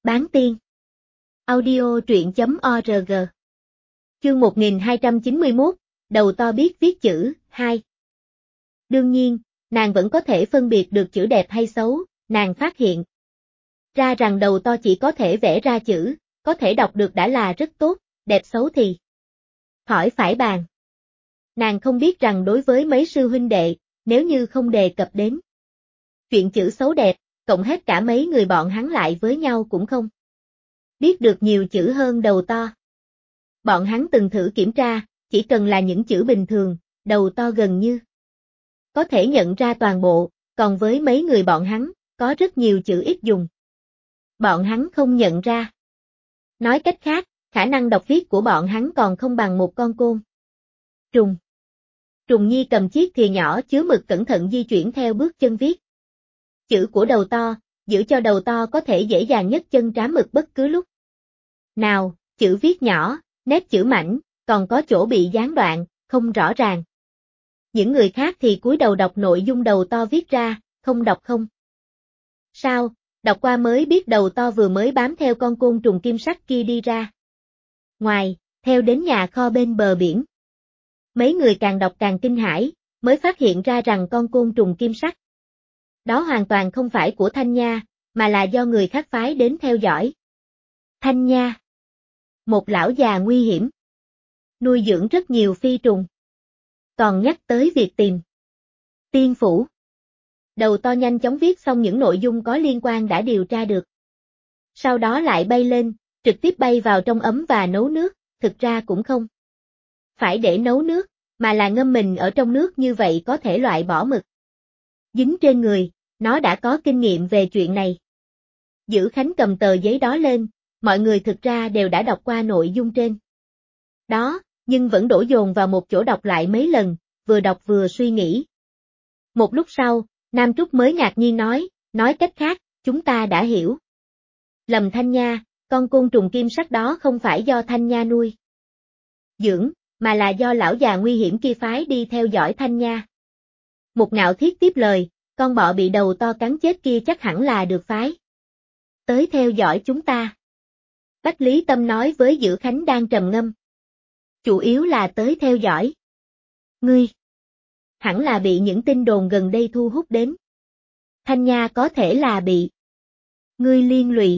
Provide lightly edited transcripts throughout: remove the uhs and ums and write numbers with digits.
Bán tiên. Audio truyện.org. Chương 1291, đầu to biết viết chữ, 2. Đương nhiên, nàng vẫn có thể phân biệt được chữ đẹp hay xấu, nàng phát hiện ra rằng đầu to chỉ có thể vẽ ra chữ, có thể đọc được đã là rất tốt, đẹp xấu thì khỏi phải bàn. Nàng không biết rằng đối với mấy sư huynh đệ, nếu như không đề cập đến chuyện chữ xấu đẹp, cộng hết cả mấy người bọn hắn lại với nhau cũng không biết được nhiều chữ hơn đầu to. Bọn hắn từng thử kiểm tra, chỉ cần là những chữ bình thường, đầu to gần như có thể nhận ra toàn bộ, còn với mấy người bọn hắn, có rất nhiều chữ ít dùng. Bọn hắn không nhận ra. Nói cách khác, khả năng đọc viết của bọn hắn còn không bằng một con côn trùng. Trùng Nhi cầm chiếc thìa nhỏ chứa mực cẩn thận di chuyển theo bước chân viết chữ của đầu to, giữ cho đầu to có thể dễ dàng nhấc chân trám mực bất cứ lúc nào, chữ viết nhỏ, nét chữ mảnh, còn có chỗ bị gián đoạn, không rõ ràng. Những người khác thì cúi đầu đọc nội dung đầu to viết ra, không đọc không sao, đọc qua mới biết đầu to vừa mới bám theo con côn trùng kim sắc kia đi ra ngoài, theo đến nhà kho bên bờ biển. Mấy người càng đọc càng kinh hãi, mới phát hiện ra rằng con côn trùng kim sắc đó hoàn toàn không phải của Thanh Nha, mà là do người khác phái đến theo dõi. Thanh Nha, một lão già nguy hiểm, nuôi dưỡng rất nhiều phi trùng, còn nhắc tới việc tìm tiên phủ. Đầu to nhanh chóng viết xong những nội dung có liên quan đã điều tra được. Sau đó lại bay lên, trực tiếp bay vào trong ấm và nấu nước, thực ra cũng không phải để nấu nước, mà là ngâm mình ở trong nước, như vậy có thể loại bỏ mực dính trên người, nó đã có kinh nghiệm về chuyện này. Dữ Khánh cầm tờ giấy đó lên, mọi người thực ra đều đã đọc qua nội dung trên đó, nhưng vẫn đổ dồn vào một chỗ đọc lại mấy lần, vừa đọc vừa suy nghĩ. Một lúc sau, Nam Trúc mới ngạc nhiên nói cách khác, chúng ta đã hiểu lầm Thanh Nha, con côn trùng kim sắc đó không phải do Thanh Nha nuôi dưỡng, mà là do lão già nguy hiểm kia phái đi theo dõi Thanh Nha. Mục Ngạo Thiết tiếp lời, con bọ bị đầu to cắn chết kia chắc hẳn là được phái tới theo dõi chúng ta. Bách Lý Tâm nói với Dữ Khánh đang trầm ngâm. Chủ yếu là tới theo dõi. Ngươi hẳn là bị những tin đồn gần đây thu hút đến. Thanh Nha có thể là bị ngươi liên lụy.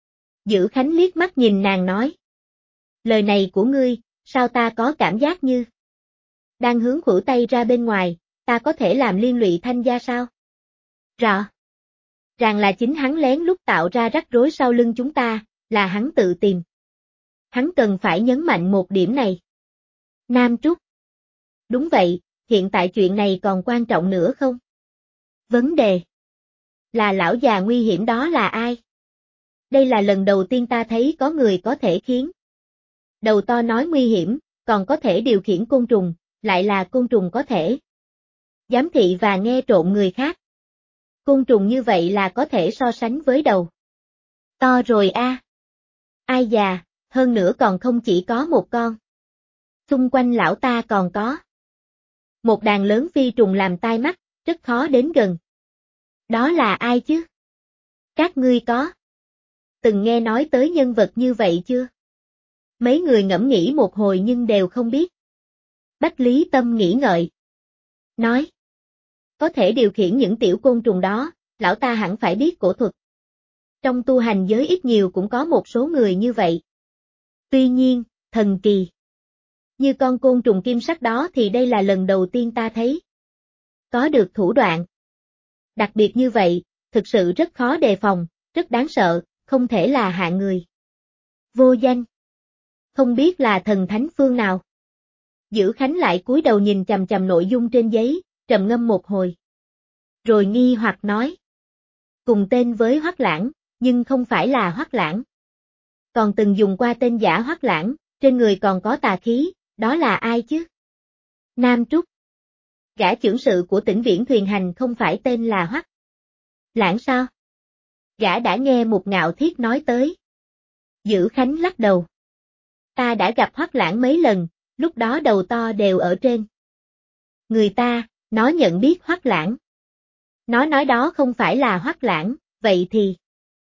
Dữ Khánh liếc mắt nhìn nàng nói. Lời này của ngươi, sao ta có cảm giác như đang hướng khuỷu tay ra bên ngoài, ta có thể làm liên lụy Thanh gia sao? Rõ ràng là chính hắn lén lút tạo ra rắc rối sau lưng chúng ta, là hắn tự tìm. Hắn cần phải nhấn mạnh một điểm này. Nam Trúc. Đúng vậy, hiện tại chuyện này còn quan trọng nữa không? Vấn đề là lão già nguy hiểm đó là ai? Đây là lần đầu tiên ta thấy có người có thể khiến đầu to nói nguy hiểm, còn có thể điều khiển côn trùng, lại là côn trùng có thể giám thị và nghe trộm người khác. Côn trùng như vậy là có thể so sánh với đầu to rồi a. Ai già, hơn nữa còn không chỉ có một con. Xung quanh lão ta còn có một đàn lớn phi trùng làm tai mắt, rất khó đến gần. Đó là ai chứ? Các ngươi có từng nghe nói tới nhân vật như vậy chưa? Mấy người ngẫm nghĩ một hồi nhưng đều không biết. Bách Lý Tâm nghĩ ngợi. Nói. Có thể điều khiển những tiểu côn trùng đó, lão ta hẳn phải biết cổ thuật. Trong tu hành giới ít nhiều cũng có một số người như vậy. Tuy nhiên, thần kỳ như con côn trùng kim sắc đó thì đây là lần đầu tiên ta thấy. Có được thủ đoạn đặc biệt như vậy, thực sự rất khó đề phòng, rất đáng sợ, không thể là hạng người vô danh. Không biết là thần thánh phương nào. Dữ Khánh lại cúi đầu nhìn chằm chằm nội dung trên giấy, trầm ngâm một hồi. Rồi nghi hoặc nói. Cùng tên với Hoắc Lãng, nhưng không phải là Hoắc Lãng. Còn từng dùng qua tên giả Hoắc Lãng, trên người còn có tà khí, đó là ai chứ? Nam Trúc. Gã chưởng sự của Tĩnh Viễn Thuyền Hành không phải tên là Hoắc Lãng sao? Gã đã nghe Mục Ngạo Thiết nói tới. Dữ Khánh lắc đầu. Ta đã gặp Hoắc Lãng mấy lần, lúc đó đầu to đều ở trên người ta, nó nhận biết Hoắc Lãng. Nó nói đó không phải là Hoắc Lãng, vậy thì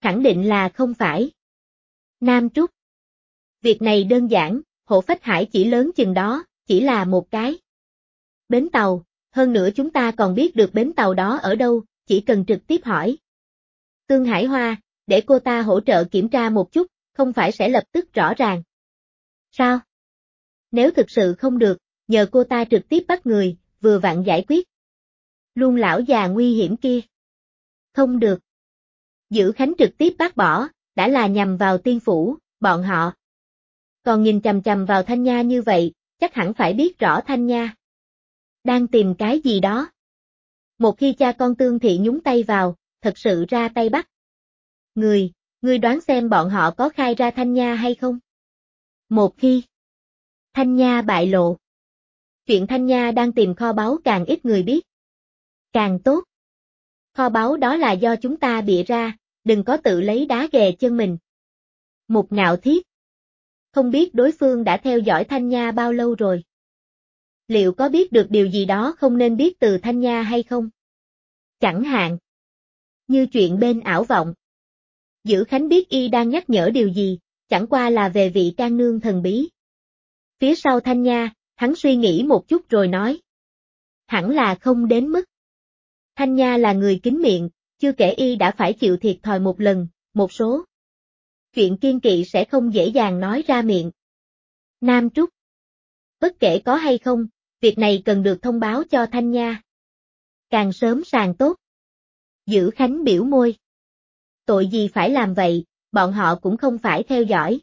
Khẳng định là không phải. Nam Trúc. Việc này đơn giản, Hộ Phách Hải chỉ lớn chừng đó, chỉ là một cái bến tàu, hơn nữa chúng ta còn biết được bến tàu đó ở đâu, chỉ cần trực tiếp hỏi. Tương Hải Hoa, để cô ta hỗ trợ kiểm tra một chút, không phải sẽ lập tức rõ ràng. Sao? Nếu thực sự không được, nhờ cô ta trực tiếp bắt người, vừa vặn giải quyết. Luôn lão già nguy hiểm kia. Không được. Dữ Khánh trực tiếp bác bỏ, đã là nhằm vào tiên phủ, bọn họ. Còn nhìn chằm chằm vào Thanh Nha như vậy, chắc hẳn phải biết rõ Thanh Nha đang tìm cái gì đó. Một khi cha con Tương Thị nhúng tay vào, thật sự ra tay bắt. Ngươi đoán xem bọn họ có khai ra Thanh Nha hay không? Một khi Thanh Nha bại lộ, chuyện Thanh Nha đang tìm kho báu càng ít người biết. Càng tốt. Kho báu đó là do chúng ta bịa ra, đừng có tự lấy đá ghè chân mình. Mục Ngạo Thiết. Không biết đối phương đã theo dõi Thanh Nha bao lâu rồi. Liệu có biết được điều gì đó không nên biết từ Thanh Nha hay không? Chẳng hạn như chuyện bên ảo vọng. Dữ Khánh biết y đang nhắc nhở điều gì, chẳng qua là về vị can nương thần bí. Phía sau Thanh Nha, hắn suy nghĩ một chút rồi nói. Hẳn là không đến mức. Thanh Nha là người kín miệng, chưa kể y đã phải chịu thiệt thòi một lần, một số chuyện kiêng kỵ sẽ không dễ dàng nói ra miệng. Nam Trúc. Bất kể có hay không, việc này cần được thông báo cho Thanh Nha. Càng sớm càng tốt. Dữ Khánh biểu môi. Tội gì phải làm vậy, bọn họ cũng không phải theo dõi.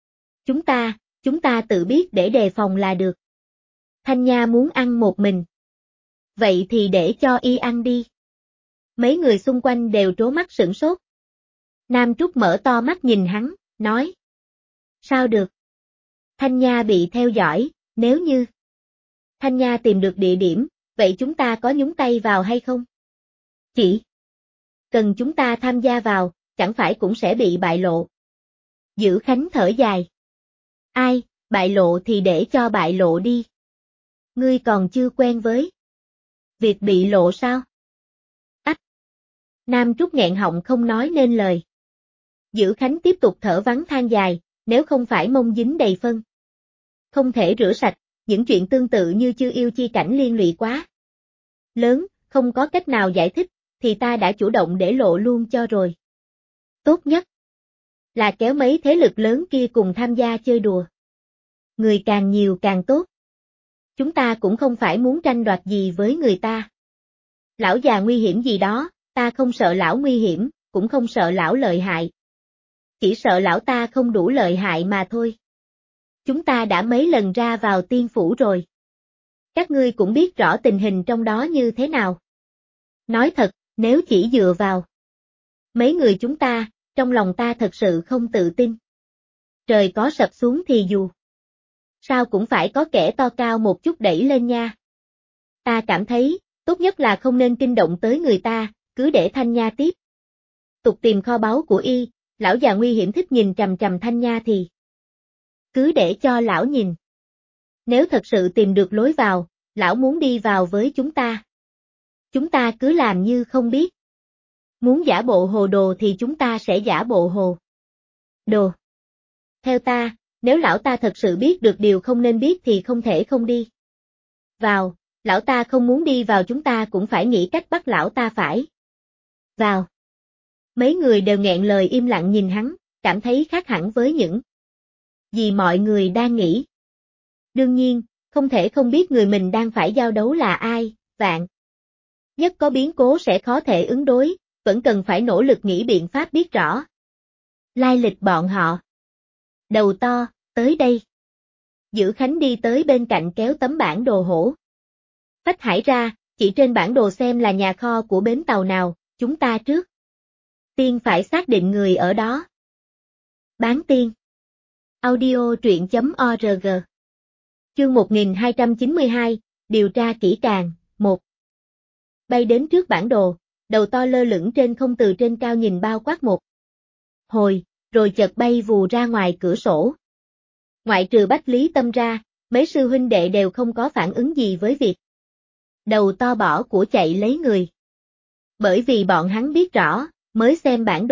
Chúng ta tự biết để đề phòng là được. Thanh Nha muốn ăn một mình. Vậy thì để cho y ăn đi. Mấy người xung quanh đều trố mắt sửng sốt. Nam Trúc mở to mắt nhìn hắn, nói. Sao được? Thanh Nha bị theo dõi, nếu như Thanh Nha tìm được địa điểm, vậy chúng ta có nhúng tay vào hay không? Chỉ cần chúng ta tham gia vào, chẳng phải cũng sẽ bị bại lộ. Dữ Khánh thở dài. Ai, bại lộ thì để cho bại lộ đi. Ngươi còn chưa quen với việc bị lộ sao? Ách! Nam Trúc nghẹn họng không nói nên lời. Dữ Khánh tiếp tục thở vắng than dài, nếu không phải mông dính đầy phân. Không thể rửa sạch, những chuyện tương tự như Chư Yêu chi cảnh liên lụy quá lớn, không có cách nào giải thích, thì ta đã chủ động để lộ luôn cho rồi. Tốt nhất là kéo mấy thế lực lớn kia cùng tham gia chơi đùa. Người càng nhiều càng tốt. Chúng ta cũng không phải muốn tranh đoạt gì với người ta. Lão già nguy hiểm gì đó, ta không sợ lão nguy hiểm, cũng không sợ lão lợi hại. Chỉ sợ lão ta không đủ lợi hại mà thôi. Chúng ta đã mấy lần ra vào tiên phủ rồi. Các ngươi cũng biết rõ tình hình trong đó như thế nào. Nói thật, nếu chỉ dựa vào mấy người chúng ta, trong lòng ta thật sự không tự tin. Trời có sập xuống thì dù sao cũng phải có kẻ to cao một chút đẩy lên nha. Ta cảm thấy, tốt nhất là không nên kinh động tới người ta, cứ để Thanh Nha tiếp tục tìm kho báu của y, lão già nguy hiểm thích nhìn chằm chằm Thanh Nha thì cứ để cho lão nhìn. Nếu thật sự tìm được lối vào, lão muốn đi vào với chúng ta cứ làm như không biết. Muốn giả bộ hồ đồ thì chúng ta sẽ giả bộ hồ đồ. Theo ta, nếu lão ta thật sự biết được điều không nên biết thì không thể không đi vào, lão ta không muốn đi vào chúng ta cũng phải nghĩ cách bắt lão ta phải vào. Mấy người đều nghẹn lời im lặng nhìn hắn, cảm thấy khác hẳn với những gì mọi người đang nghĩ. Đương nhiên, không thể không biết người mình đang phải giao đấu là ai, vạn nhất có biến cố sẽ khó thể ứng đối, vẫn cần phải nỗ lực nghĩ biện pháp biết rõ lai lịch bọn họ. Đầu to, tới đây. Dữ Khánh đi tới bên cạnh kéo tấm bản đồ hổ Phách Hải ra, chỉ trên bản đồ xem là nhà kho của bến tàu nào, chúng ta trước tiên phải xác định người ở đó. Bán tiên. Audio truyện.org. Chương 1292, điều tra kỹ càng, 1. Bay đến trước bản đồ, đầu to lơ lửng trên không từ trên cao nhìn bao quát một hồi, rồi chợt bay vù ra ngoài cửa sổ. Ngoại trừ Bách Lý Tâm ra, mấy sư huynh đệ đều không có phản ứng gì với việc đầu to bỏ của chạy lấy người. Bởi vì bọn hắn biết rõ, mới xem bản đồ,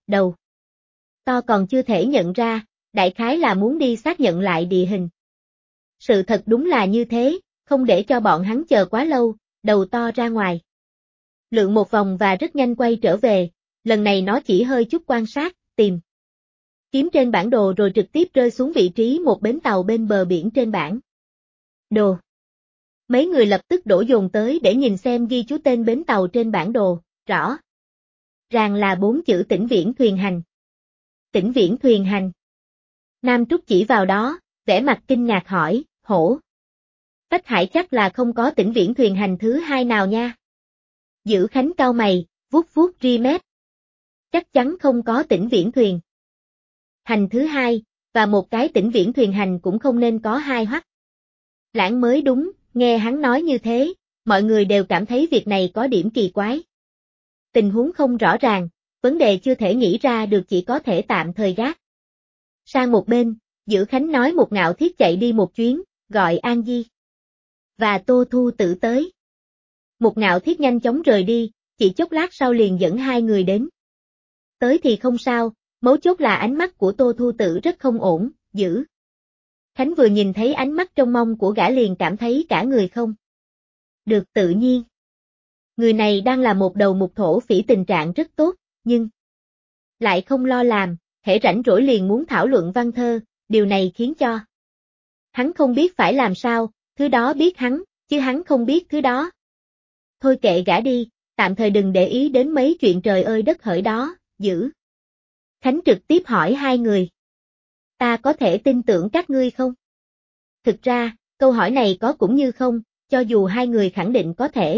đầu to còn chưa thể nhận ra, đại khái là muốn đi xác nhận lại địa hình. Sự thật đúng là như thế, không để cho bọn hắn chờ quá lâu, đầu to ra ngoài. Lượn một vòng và rất nhanh quay trở về, lần này nó chỉ hơi chút quan sát, tìm kiếm trên bản đồ rồi trực tiếp rơi xuống vị trí một bến tàu bên bờ biển trên bản đồ. Mấy người lập tức đổ dồn tới để nhìn xem ghi chú tên bến tàu trên bản đồ, rõ ràng là 4 chữ Tĩnh Viễn Thuyền Hành. Tĩnh Viễn Thuyền Hành. Nam Trúc chỉ vào đó, vẻ mặt kinh ngạc hỏi, hổ. Bách Hải chắc là không có Tĩnh Viễn Thuyền Hành thứ hai nào nha. Dữ Khánh cau mày, vuốt vuốt ri mép. Chắc chắn không có Tĩnh Viễn Thuyền Hành thứ hai, và một cái Tĩnh Viễn Thuyền Hành cũng không nên có hai hoắc. Lãng mới đúng, nghe hắn nói như thế, mọi người đều cảm thấy việc này có điểm kỳ quái. Tình huống không rõ ràng, vấn đề chưa thể nghĩ ra được chỉ có thể tạm thời gác. Sang một bên, Dữ Khánh nói một Ngạo Thiết chạy đi một chuyến, gọi An Di và Tô Thu Tử tới. Một Ngạo Thiết nhanh chóng rời đi, chỉ chốc lát sau liền dẫn hai người đến. Tới thì không sao, mấu chốt là ánh mắt của Tô Thu Tử rất không ổn, Dữ Khánh vừa nhìn thấy ánh mắt trong mong của gã liền cảm thấy cả người không được tự nhiên. Người này đang là một đầu mục thổ phỉ, tình trạng rất tốt, nhưng lại không lo làm, hễ rảnh rỗi liền muốn thảo luận văn thơ, điều này khiến cho hắn không biết phải làm sao, thứ đó biết hắn, chứ hắn không biết thứ đó. Thôi kệ gã đi, tạm thời đừng để ý đến mấy chuyện trời ơi đất hỡi đó, Dữ Khánh trực tiếp hỏi hai người. Ta có thể tin tưởng các ngươi không? Thực ra, câu hỏi này có cũng như không, cho dù hai người khẳng định có thể,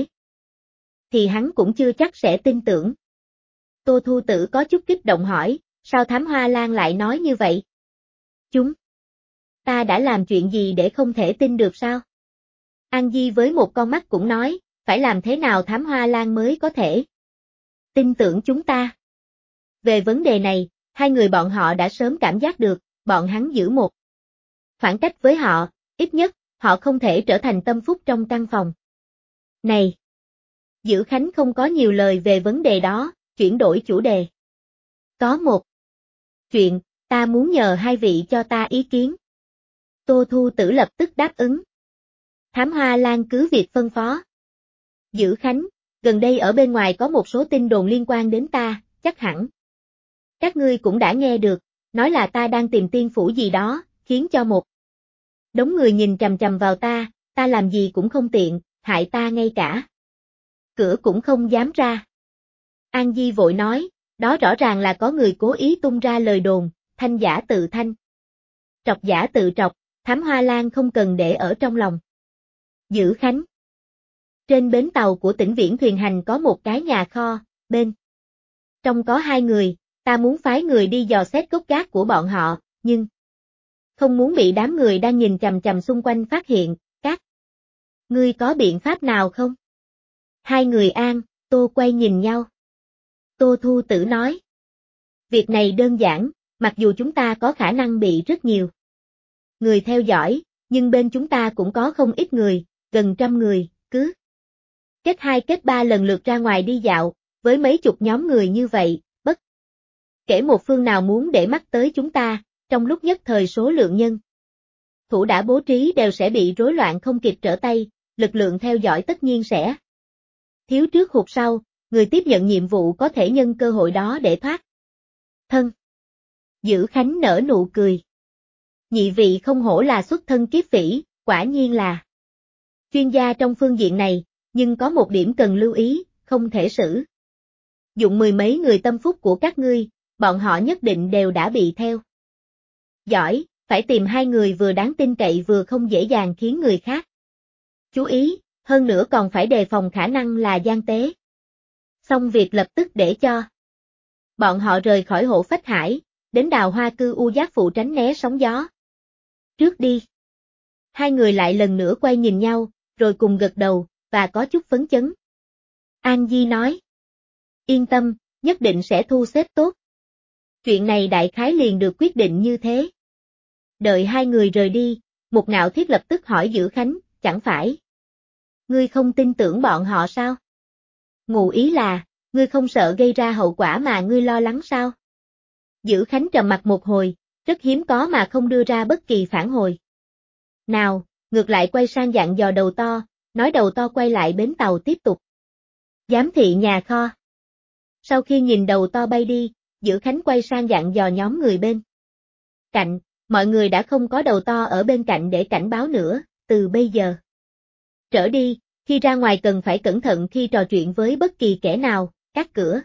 thì hắn cũng chưa chắc sẽ tin tưởng. Tô Thu Tử có chút kích động hỏi, sao Thám Hoa Lan lại nói như vậy? Ta đã làm chuyện gì để không thể tin được sao? An Di với một con mắt cũng nói, phải làm thế nào Thám Hoa Lan mới có thể tin tưởng chúng ta? Về vấn đề này, hai người bọn họ đã sớm cảm giác được, bọn hắn giữ một khoảng cách với họ, ít nhất, họ không thể trở thành tâm phúc trong căn phòng này. Dữ Khánh không có nhiều lời về vấn đề đó, chuyển đổi chủ đề. Có một chuyện, ta muốn nhờ hai vị cho ta ý kiến. Tô Thu Tử lập tức đáp ứng. Thám Hoa Lan cứ việc phân phó. Dữ Khánh, gần đây ở bên ngoài có một số tin đồn liên quan đến ta, chắc hẳn các ngươi cũng đã nghe được, nói là ta đang tìm tiên phủ gì đó, khiến cho một đống người nhìn chằm chằm vào ta làm gì cũng không tiện, hại ta ngay cả cửa cũng không dám ra. An Di vội nói, đó rõ ràng là có người cố ý tung ra lời đồn, thanh giả tự thanh, trọc giả tự trọc, Thám Hoa Lan không cần để ở trong lòng. Dữ Khánh. Trên bến tàu của Tĩnh Viễn Thuyền Hành có một cái nhà kho, bên trong có hai người, ta muốn phái người đi dò xét gốc gác của bọn họ, nhưng không muốn bị đám người đang nhìn chằm chằm xung quanh phát hiện, các ngươi có biện pháp nào không? Hai người An, Tô quay nhìn nhau. Tô Thu Tử nói, việc này đơn giản, mặc dù chúng ta có khả năng bị rất nhiều người theo dõi, nhưng bên chúng ta cũng có không ít người, gần 100 người, cứ kết 2 kết 3 lần lượt ra ngoài đi dạo, với mấy chục nhóm người như vậy, bất kể một phương nào muốn để mắt tới chúng ta, trong lúc nhất thời số lượng nhân thủ đã bố trí đều sẽ bị rối loạn không kịp trở tay, lực lượng theo dõi tất nhiên sẽ thiếu trước hụt sau, người tiếp nhận nhiệm vụ có thể nhân cơ hội đó để thoát thân. Dữ Khánh nở nụ cười. Nhị vị không hổ là xuất thân kiếp phỉ, quả nhiên là chuyên gia trong phương diện này, nhưng có một điểm cần lưu ý, không thể sử dụng mười mấy người tâm phúc của các ngươi, bọn họ nhất định đều đã bị theo dõi, phải tìm hai người vừa đáng tin cậy vừa không dễ dàng khiến người khác chú ý, hơn nữa còn phải đề phòng khả năng là gian tế. Xong việc lập tức để cho bọn họ rời khỏi Hổ Phách Hải, đến Đào Hoa Cư U Giác Phụ tránh né sóng gió. Trước đi. Hai người lại lần nữa quay nhìn nhau, rồi cùng gật đầu, và có chút phấn chấn. An Di nói, yên tâm, nhất định sẽ thu xếp tốt. Chuyện này đại khái liền được quyết định như thế. Đợi hai người rời đi, Một Ngạo Thiết lập tức hỏi Dữ Khánh, chẳng phải ngươi không tin tưởng bọn họ sao? Ngụ ý là, ngươi không sợ gây ra hậu quả mà ngươi lo lắng sao? Dữ Khánh trầm mặt một hồi, rất hiếm có mà không đưa ra bất kỳ phản hồi. Nào, ngược lại quay sang dặn dò Đầu To, nói Đầu To quay lại bến tàu tiếp tục giám thị nhà kho. Sau khi nhìn Đầu To bay đi, Dữ Khánh quay sang dặn dò nhóm người bên cạnh, mọi người đã không có Đầu To ở bên cạnh để cảnh báo nữa, từ bây giờ trở đi, khi ra ngoài cần phải cẩn thận khi trò chuyện với bất kỳ kẻ nào, các cửa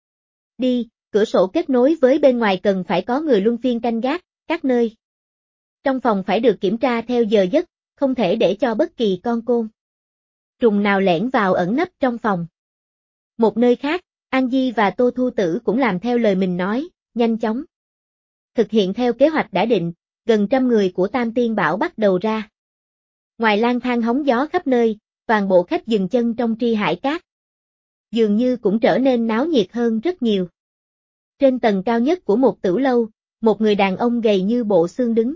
đi, cửa sổ kết nối với bên ngoài cần phải có người luân phiên canh gác, các nơi trong phòng phải được kiểm tra theo giờ giấc, không thể để cho bất kỳ con côn trùng nào lẻn vào ẩn nấp trong phòng. Một nơi khác, An Di và Tô Thu Tử cũng làm theo lời mình nói, nhanh chóng thực hiện theo kế hoạch đã định, gần 100 người của Tam Tiên Bảo bắt đầu ra. Ngoài lang thang hóng gió khắp nơi, toàn bộ khách dừng chân trong Tri Hải Cát dường như cũng trở nên náo nhiệt hơn rất nhiều. Trên tầng cao nhất của một tửu lâu, một người đàn ông gầy như bộ xương đứng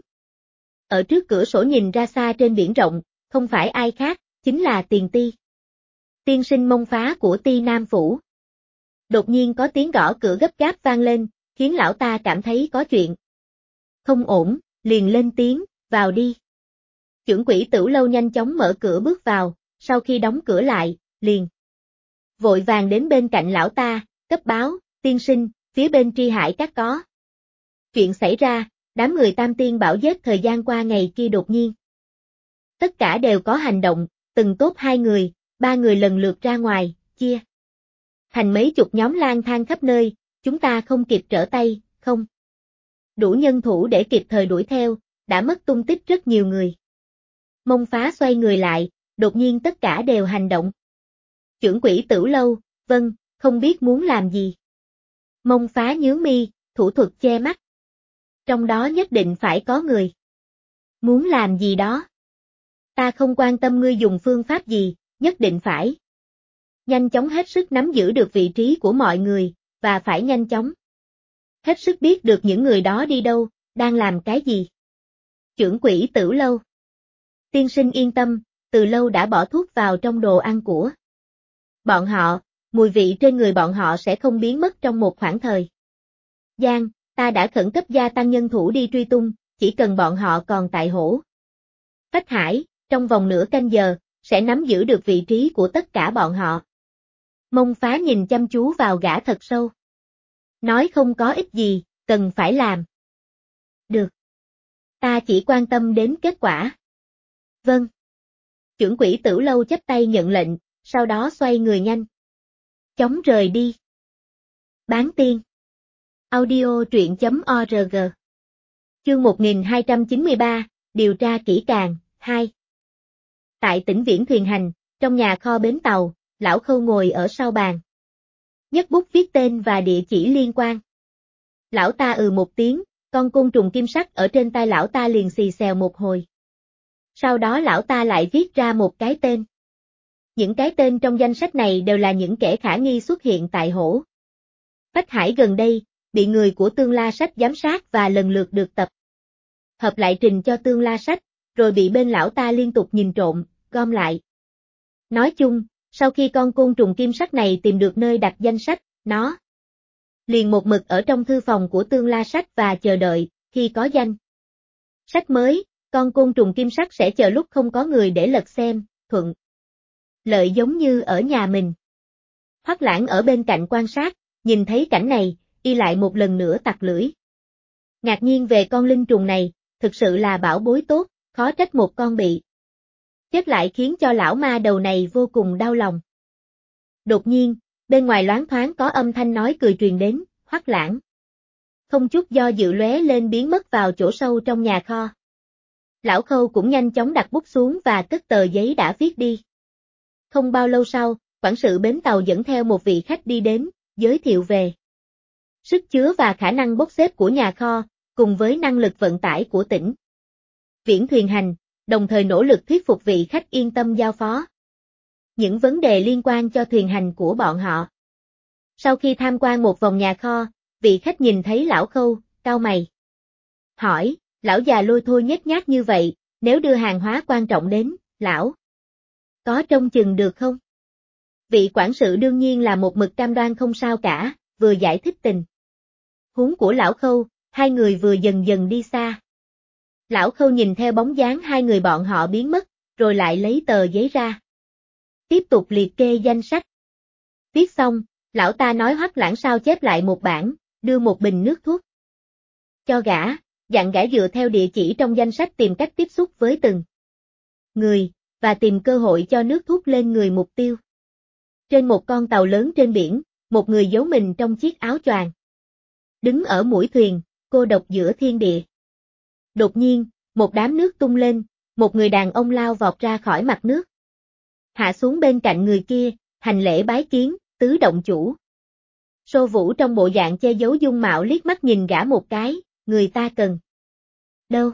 ở trước cửa sổ nhìn ra xa trên biển rộng, không phải ai khác, chính là Tiền Ti, tiên sinh Mông Phá của Ti Nam Phủ. Đột nhiên có tiếng gõ cửa gấp gáp vang lên, khiến lão ta cảm thấy có chuyện không ổn, liền lên tiếng, vào đi. Chưởng quỹ tửu lâu nhanh chóng mở cửa bước vào, sau khi đóng cửa lại, liền vội vàng đến bên cạnh lão ta, cấp báo, tiên sinh, phía bên Tri Hải Cát có chuyện xảy ra, đám người Tam Tiên Bảo giết thời gian qua ngày kia đột nhiên. Tất cả đều có hành động, từng tốt 2 người, 3 người lần lượt ra ngoài, chia thành mấy chục nhóm lang thang khắp nơi, chúng ta không kịp trở tay, không đủ nhân thủ để kịp thời đuổi theo, đã mất tung tích rất nhiều người. Mông Phá xoay người lại, đột nhiên tất cả đều hành động. Chưởng quỹ tửu lâu, vâng, không biết muốn làm gì. Mông Phá nhướng mi, thủ thuật che mắt. Trong đó nhất định phải có người muốn làm gì đó. Ta không quan tâm ngươi dùng phương pháp gì, nhất định phải nhanh chóng hết sức nắm giữ được vị trí của mọi người, và phải nhanh chóng hết sức biết được những người đó đi đâu, đang làm cái gì. Chưởng quỹ tửu lâu. Tiên sinh yên tâm, từ lâu đã bỏ thuốc vào trong đồ ăn của bọn họ, mùi vị trên người bọn họ sẽ không biến mất trong một khoảng thời gian, ta đã khẩn cấp gia tăng nhân thủ đi truy tung, chỉ cần bọn họ còn tại hổ Phách Hải, trong vòng nửa canh giờ, sẽ nắm giữ được vị trí của tất cả bọn họ. Mông Phá nhìn chăm chú vào gã thật sâu. Nói không có ích gì, cần phải làm. Được. Ta chỉ quan tâm đến kết quả. Vâng. Chưởng quỹ tửu lâu chắp tay nhận lệnh, sau đó xoay người nhanh chóng rời đi. Bán tiên. Audio truyện.org. Chương 1293, điều tra kỹ càng, 2. Tại tỉnh Viễn Thuyền Hành, trong nhà kho bến tàu, lão Khâu ngồi ở sau bàn. Nhấc bút viết tên và địa chỉ liên quan. Lão ta một tiếng, con côn trùng kim sắc ở trên tay lão ta liền xì xèo một hồi. Sau đó lão ta lại viết ra một cái tên. Những cái tên trong danh sách này đều là những kẻ khả nghi xuất hiện tại hổ Phách Hải gần đây, bị người của Tương La Sách giám sát và lần lượt được tập hợp lại trình cho Tương La Sách, rồi bị bên lão ta liên tục nhìn trộm, gom lại. Nói chung, sau khi con côn trùng kim sắc này tìm được nơi đặt danh sách, nó liền một mực ở trong thư phòng của Tương La Sách và chờ đợi, khi có danh sách mới, con côn trùng kim sắc sẽ chờ lúc không có người để lật xem, thuận lợi giống như ở nhà mình. Hoắc Lãng ở bên cạnh quan sát, nhìn thấy cảnh này, y lại một lần nữa tặc lưỡi. Ngạc nhiên về con linh trùng này, thực sự là bảo bối tốt, khó trách một con bị chết lại khiến cho lão ma đầu này vô cùng đau lòng. Đột nhiên, bên ngoài loáng thoáng có âm thanh nói cười truyền đến, Hoắc Lãng không chút do dự lóe lên biến mất vào chỗ sâu trong nhà kho. Lão Khâu cũng nhanh chóng đặt bút xuống và cất tờ giấy đã viết đi. Không bao lâu sau, quản sự bến tàu dẫn theo một vị khách đi đến, giới thiệu về sức chứa và khả năng bốc xếp của nhà kho, cùng với năng lực vận tải của tỉnh Viễn Thuyền Hành, đồng thời nỗ lực thuyết phục vị khách yên tâm giao phó những vấn đề liên quan cho thuyền hành của bọn họ. Sau khi tham quan một vòng nhà kho, vị khách nhìn thấy lão Khâu, cau mày. Hỏi, lão già lôi thôi nhếch nhác như vậy, nếu đưa hàng hóa quan trọng đến, lão có trông chừng được không? Vị quản sự đương nhiên là một mực cam đoan không sao cả, vừa giải thích tình Huống của lão Khâu, hai người vừa dần dần đi xa. Lão Khâu nhìn theo bóng dáng hai người bọn họ biến mất, rồi lại lấy tờ giấy ra. Tiếp tục liệt kê danh sách. Viết xong, lão ta nói Hoắc Lãng sao chép lại một bản, đưa một bình nước thuốc cho gã, dặn gã dựa theo địa chỉ trong danh sách tìm cách tiếp xúc với từng người, và tìm cơ hội cho nước thuốc lên người mục tiêu. Trên một con tàu lớn trên biển, một người giấu mình trong chiếc áo choàng. Đứng ở mũi thuyền, cô độc giữa thiên địa. Đột nhiên, một đám nước tung lên, một người đàn ông lao vọt ra khỏi mặt nước. Hạ xuống bên cạnh người kia, hành lễ bái kiến, tứ động chủ. Sô Vũ trong bộ dạng che giấu dung mạo liếc mắt nhìn gã một cái, người ta cần. Đâu?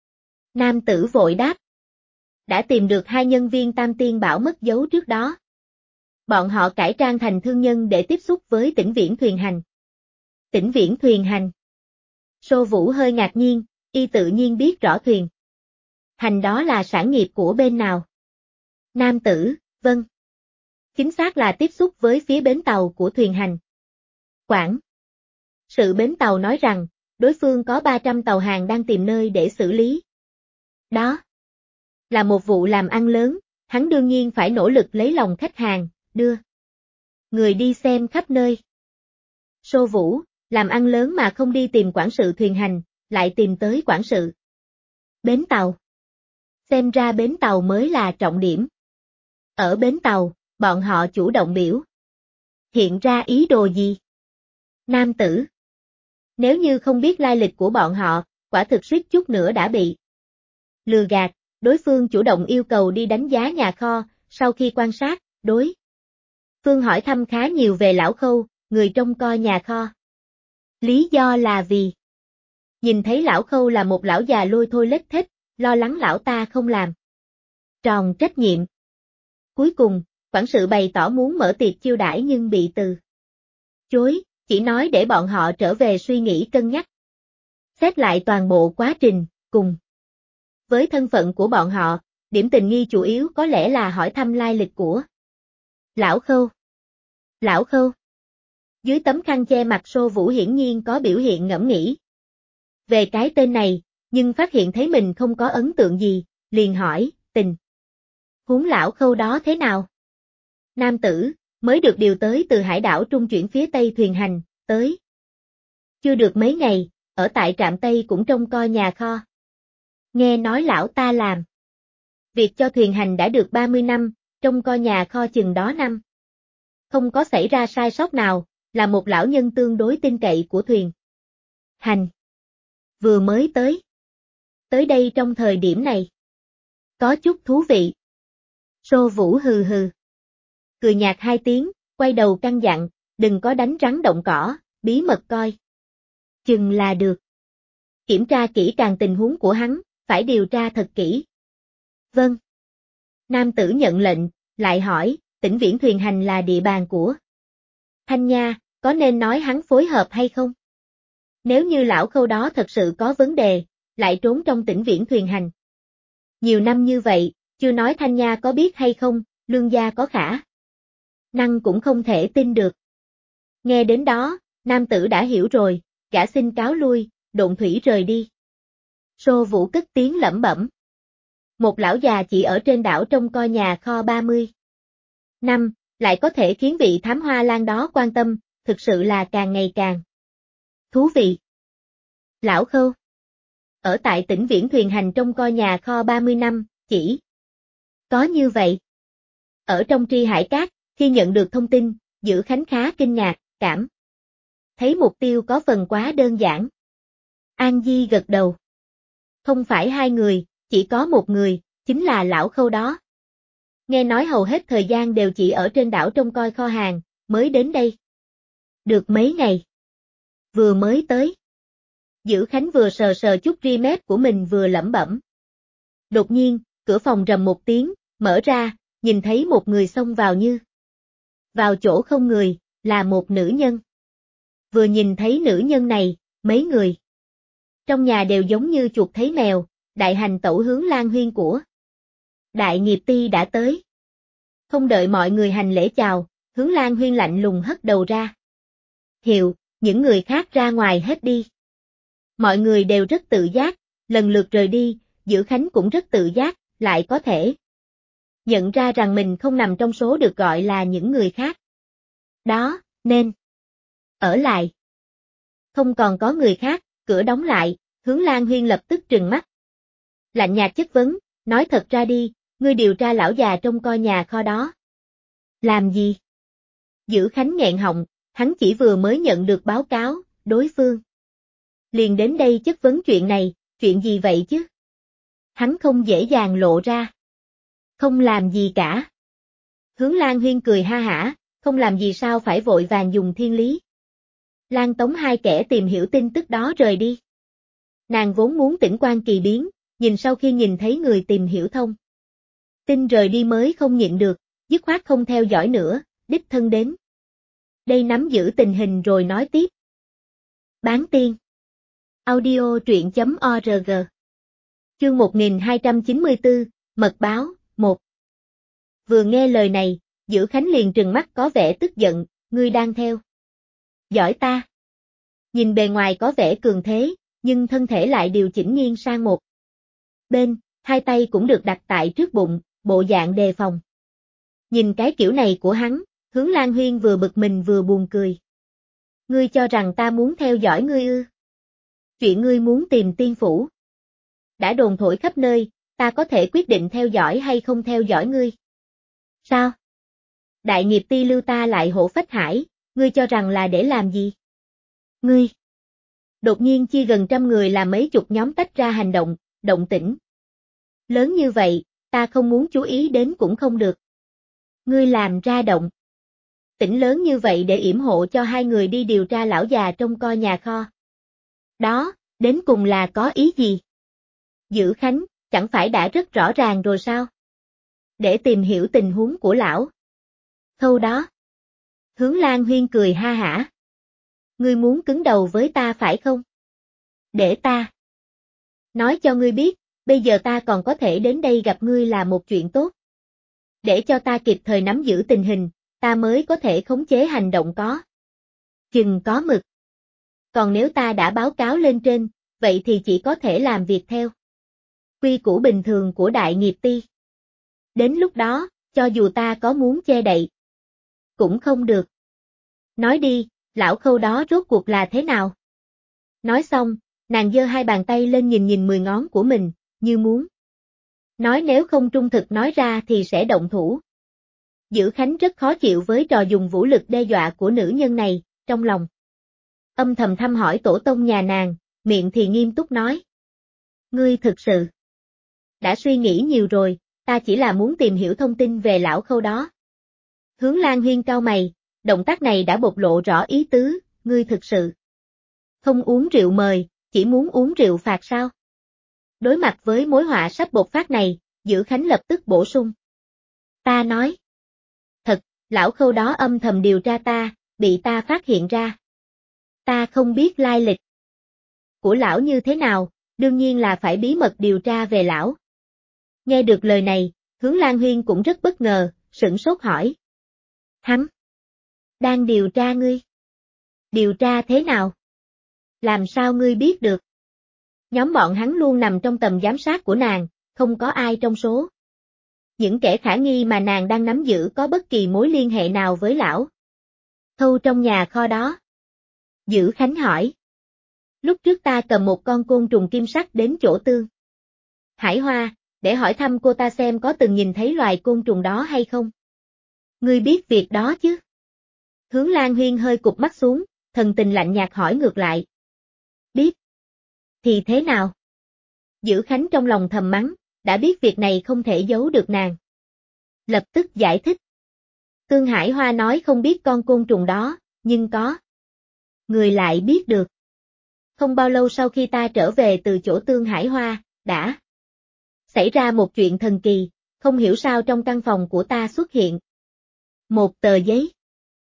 Nam tử vội đáp. Đã tìm được hai nhân viên Tam Tiên Bảo mất dấu trước đó. Bọn họ cải trang thành thương nhân để tiếp xúc với Tĩnh Viễn Thuyền Hành. Tĩnh Viễn Thuyền Hành. Sô Vũ hơi ngạc nhiên, y tự nhiên biết rõ thuyền hành đó là sản nghiệp của bên nào. Nam tử, vâng. Chính xác là tiếp xúc với phía bến tàu của thuyền hành. Quản sự bến tàu nói rằng, đối phương có 300 tàu hàng đang tìm nơi để xử lý. Đó là một vụ làm ăn lớn, hắn đương nhiên phải nỗ lực lấy lòng khách hàng, đưa người đi xem khắp nơi. Sô Vũ, làm ăn lớn mà không đi tìm quản sự thuyền hành, lại tìm tới quản sự bến tàu. Xem ra bến tàu mới là trọng điểm. Ở bến tàu, bọn họ chủ động biểu hiện ra ý đồ gì? Nam tử. Nếu như không biết lai lịch của bọn họ, quả thực suýt chút nữa đã bị lừa gạt, đối phương chủ động yêu cầu đi đánh giá nhà kho, sau khi quan sát, đối phương hỏi thăm khá nhiều về lão Khâu, người trông coi nhà kho. Lý do là vì nhìn thấy lão Khâu là một lão già lôi thôi lết thết, lo lắng lão ta không làm tròn trách nhiệm. Cuối cùng, quản sự bày tỏ muốn mở tiệc chiêu đãi nhưng bị từ chối, chỉ nói để bọn họ trở về suy nghĩ cân nhắc. Xét lại toàn bộ quá trình, cùng với thân phận của bọn họ, điểm tình nghi chủ yếu có lẽ là hỏi thăm lai lịch của lão Khâu. Lão Khâu. Dưới tấm khăn che mặt Sô Vũ hiển nhiên có biểu hiện ngẫm nghĩ về cái tên này, nhưng phát hiện thấy mình không có ấn tượng gì, liền hỏi, tình huống lão Khâu đó thế nào? Nam tử, mới được điều tới từ hải đảo trung chuyển phía tây thuyền hành, tới. Chưa được mấy ngày, ở tại trạm Tây cũng trông coi nhà kho. Nghe nói lão ta làm việc cho thuyền hành đã được 30 năm, trông coi nhà kho chừng đó năm. Không có xảy ra sai sót nào, là một lão nhân tương đối tin cậy của thuyền hành. Vừa mới tới đây trong thời điểm này. Có chút thú vị. Sô Vũ hừ hừ. Cười nhạt hai tiếng, quay đầu căn dặn, đừng có đánh rắn động cỏ, bí mật coi. Chừng là được. Kiểm tra kỹ càng tình huống của hắn, phải điều tra thật kỹ. Vâng. Nam tử nhận lệnh, lại hỏi, Tĩnh Viễn Thuyền Hành là địa bàn của Thanh Nha, có nên nói hắn phối hợp hay không? Nếu như lão Khâu đó thật sự có vấn đề, lại trốn trong Tĩnh Viễn Thuyền Hành. Nhiều năm như vậy, chưa nói Thanh Nha có biết hay không, Lương gia có khả năng cũng không thể tin được. Nghe đến đó, nam tử đã hiểu rồi, gã xin cáo lui, độn thủy rời đi. Sô Vũ cất tiếng lẩm bẩm. Một lão già chỉ ở trên đảo trông coi nhà kho 30 năm, lại có thể khiến vị thám hoa lan đó quan tâm, thực sự là càng ngày càng thú vị. Lão Khâu ở tại Tĩnh Viễn Thuyền Hành trông coi nhà kho 30 năm, chỉ có như vậy. Ở trong Tri Hải Cát, khi nhận được thông tin, Dữ Khánh khá kinh ngạc, cảm thấy mục tiêu có phần quá đơn giản. An Di gật đầu. Không phải hai người, chỉ có một người, chính là lão Khâu đó. Nghe nói hầu hết thời gian đều chỉ ở trên đảo trông coi kho hàng, mới đến đây. Được mấy ngày. Vừa mới tới. Dữ Khánh vừa sờ sờ chút ri mép của mình vừa lẩm bẩm. Đột nhiên, cửa phòng rầm một tiếng, mở ra, nhìn thấy một người xông vào như vào chỗ không người, là một nữ nhân. Vừa nhìn thấy nữ nhân này, mấy người trong nhà đều giống như chuột thấy mèo, đại hành tẩu hướng Lan Huyên của Đại Nghiệp Ti đã tới. Không đợi mọi người hành lễ chào, hướng Lan Huyên lạnh lùng hất đầu ra. Hiệu, Những người khác ra ngoài hết đi. Mọi người đều rất tự giác, lần lượt rời đi, Dữ Khánh cũng rất tự giác, lại có thể nhận ra rằng mình không nằm trong số được gọi là những người khác. Đó, nên ở lại. Không còn có người khác, cửa đóng lại, Hướng Lan Huyên lập tức trừng mắt. Lạnh nhạt chất vấn, nói thật ra đi, ngươi điều tra lão già trông coi nhà kho đó. Làm gì? Dữ Khánh nghẹn họng, hắn chỉ vừa mới nhận được báo cáo, đối phương liền đến đây chất vấn chuyện này, chuyện gì vậy chứ? Hắn không dễ dàng lộ ra. Không làm gì cả. Hướng Lan Huyên cười ha hả, không làm gì sao phải vội vàng dùng thiên lý. Lan tống hai kẻ tìm hiểu tin tức đó rời đi. Nàng vốn muốn tĩnh quan kỳ biến, nhìn sau khi nhìn thấy người tìm hiểu thông tin rời đi mới không nhịn được, dứt khoát không theo dõi nữa, đích thân đến. Đây nắm giữ tình hình rồi nói tiếp. Bán tiên. Audio truyện.org. Chương 1294, Mật báo, 1. Vừa nghe lời này, Dữ Khánh liền trừng mắt có vẻ tức giận, ngươi đang theo dõi ta. Nhìn bề ngoài có vẻ cường thế, nhưng thân thể lại điều chỉnh nghiêng sang một bên, hai tay cũng được đặt tại trước bụng, bộ dạng đề phòng. Nhìn cái kiểu này của hắn, Hướng Lan Huyên vừa bực mình vừa buồn cười. Ngươi cho rằng ta muốn theo dõi ngươi ư? Chuyện ngươi muốn tìm tiên phủ đã đồn thổi khắp nơi, ta có thể quyết định theo dõi hay không theo dõi ngươi. Sao? Đại nghiệp ti lưu ta lại hộ phách hải, ngươi cho rằng là để làm gì? Ngươi đột nhiên chia gần trăm người là mấy chục nhóm tách ra hành động, động tĩnh lớn như vậy, ta không muốn chú ý đến cũng không được. Ngươi làm ra động tĩnh lớn như vậy để yểm hộ cho hai người đi điều tra lão già trông coi nhà kho. Đó, đến cùng là có ý gì? Dữ Khánh, chẳng phải đã rất rõ ràng rồi sao? Để tìm hiểu tình huống của lão. Khâu đó. Hướng Lan Huyên cười ha hả. Ngươi muốn cứng đầu với ta phải không? Để ta nói cho ngươi biết, bây giờ ta còn có thể đến đây gặp ngươi là một chuyện tốt. Để cho ta kịp thời nắm giữ tình hình, ta mới có thể khống chế hành động có chừng có mực. Còn nếu ta đã báo cáo lên trên, vậy thì chỉ có thể làm việc theo quy củ bình thường của đại nghiệp ti. Đến lúc đó, cho dù ta có muốn che đậy, cũng không được. Nói đi, lão Khâu đó rốt cuộc là thế nào? Nói xong, nàng giơ hai bàn tay lên nhìn nhìn 10 ngón của mình, như muốn nói nếu không trung thực nói ra thì sẽ động thủ. Dữ Khánh rất khó chịu với trò dùng vũ lực đe dọa của nữ nhân này, trong lòng âm thầm thăm hỏi tổ tông nhà nàng, miệng thì nghiêm túc nói. Ngươi thực sự đã suy nghĩ nhiều rồi, ta chỉ là muốn tìm hiểu thông tin về lão Khâu đó. Hướng Lan Huyên cau mày, động tác này đã bộc lộ rõ ý tứ, ngươi thực sự không uống rượu mời, chỉ muốn uống rượu phạt sao? Đối mặt với mối họa sắp bộc phát này, Dữ Khánh lập tức bổ sung. Ta nói. Thật, lão Khâu đó âm thầm điều tra ta, bị ta phát hiện ra. Ta không biết lai lịch của lão như thế nào, đương nhiên là phải bí mật điều tra về lão. Nghe được lời này, Hướng Lan Huyên cũng rất bất ngờ, sửng sốt hỏi. Hắn đang điều tra ngươi. Điều tra thế nào? Làm sao ngươi biết được? Nhóm bọn hắn luôn nằm trong tầm giám sát của nàng, không có ai trong số những kẻ khả nghi mà nàng đang nắm giữ có bất kỳ mối liên hệ nào với lão Khâu trong nhà kho đó. Dữ Khánh hỏi. Lúc trước ta cầm một con côn trùng kim sắc đến chỗ Tương Hải Hoa, để hỏi thăm cô ta xem có từng nhìn thấy loài côn trùng đó hay không. Ngươi biết việc đó chứ? Hướng Lan Huyên hơi cụp mắt xuống, thần tình lạnh nhạt hỏi ngược lại. Biết. Thì thế nào? Dữ Khánh trong lòng thầm mắng, đã biết việc này không thể giấu được nàng. Lập tức giải thích. Tương Hải Hoa nói không biết con côn trùng đó, nhưng có người lại biết được. Không bao lâu sau khi ta trở về từ chỗ Tương Hải Hoa, đã xảy ra một chuyện thần kỳ, không hiểu sao trong căn phòng của ta xuất hiện một tờ giấy.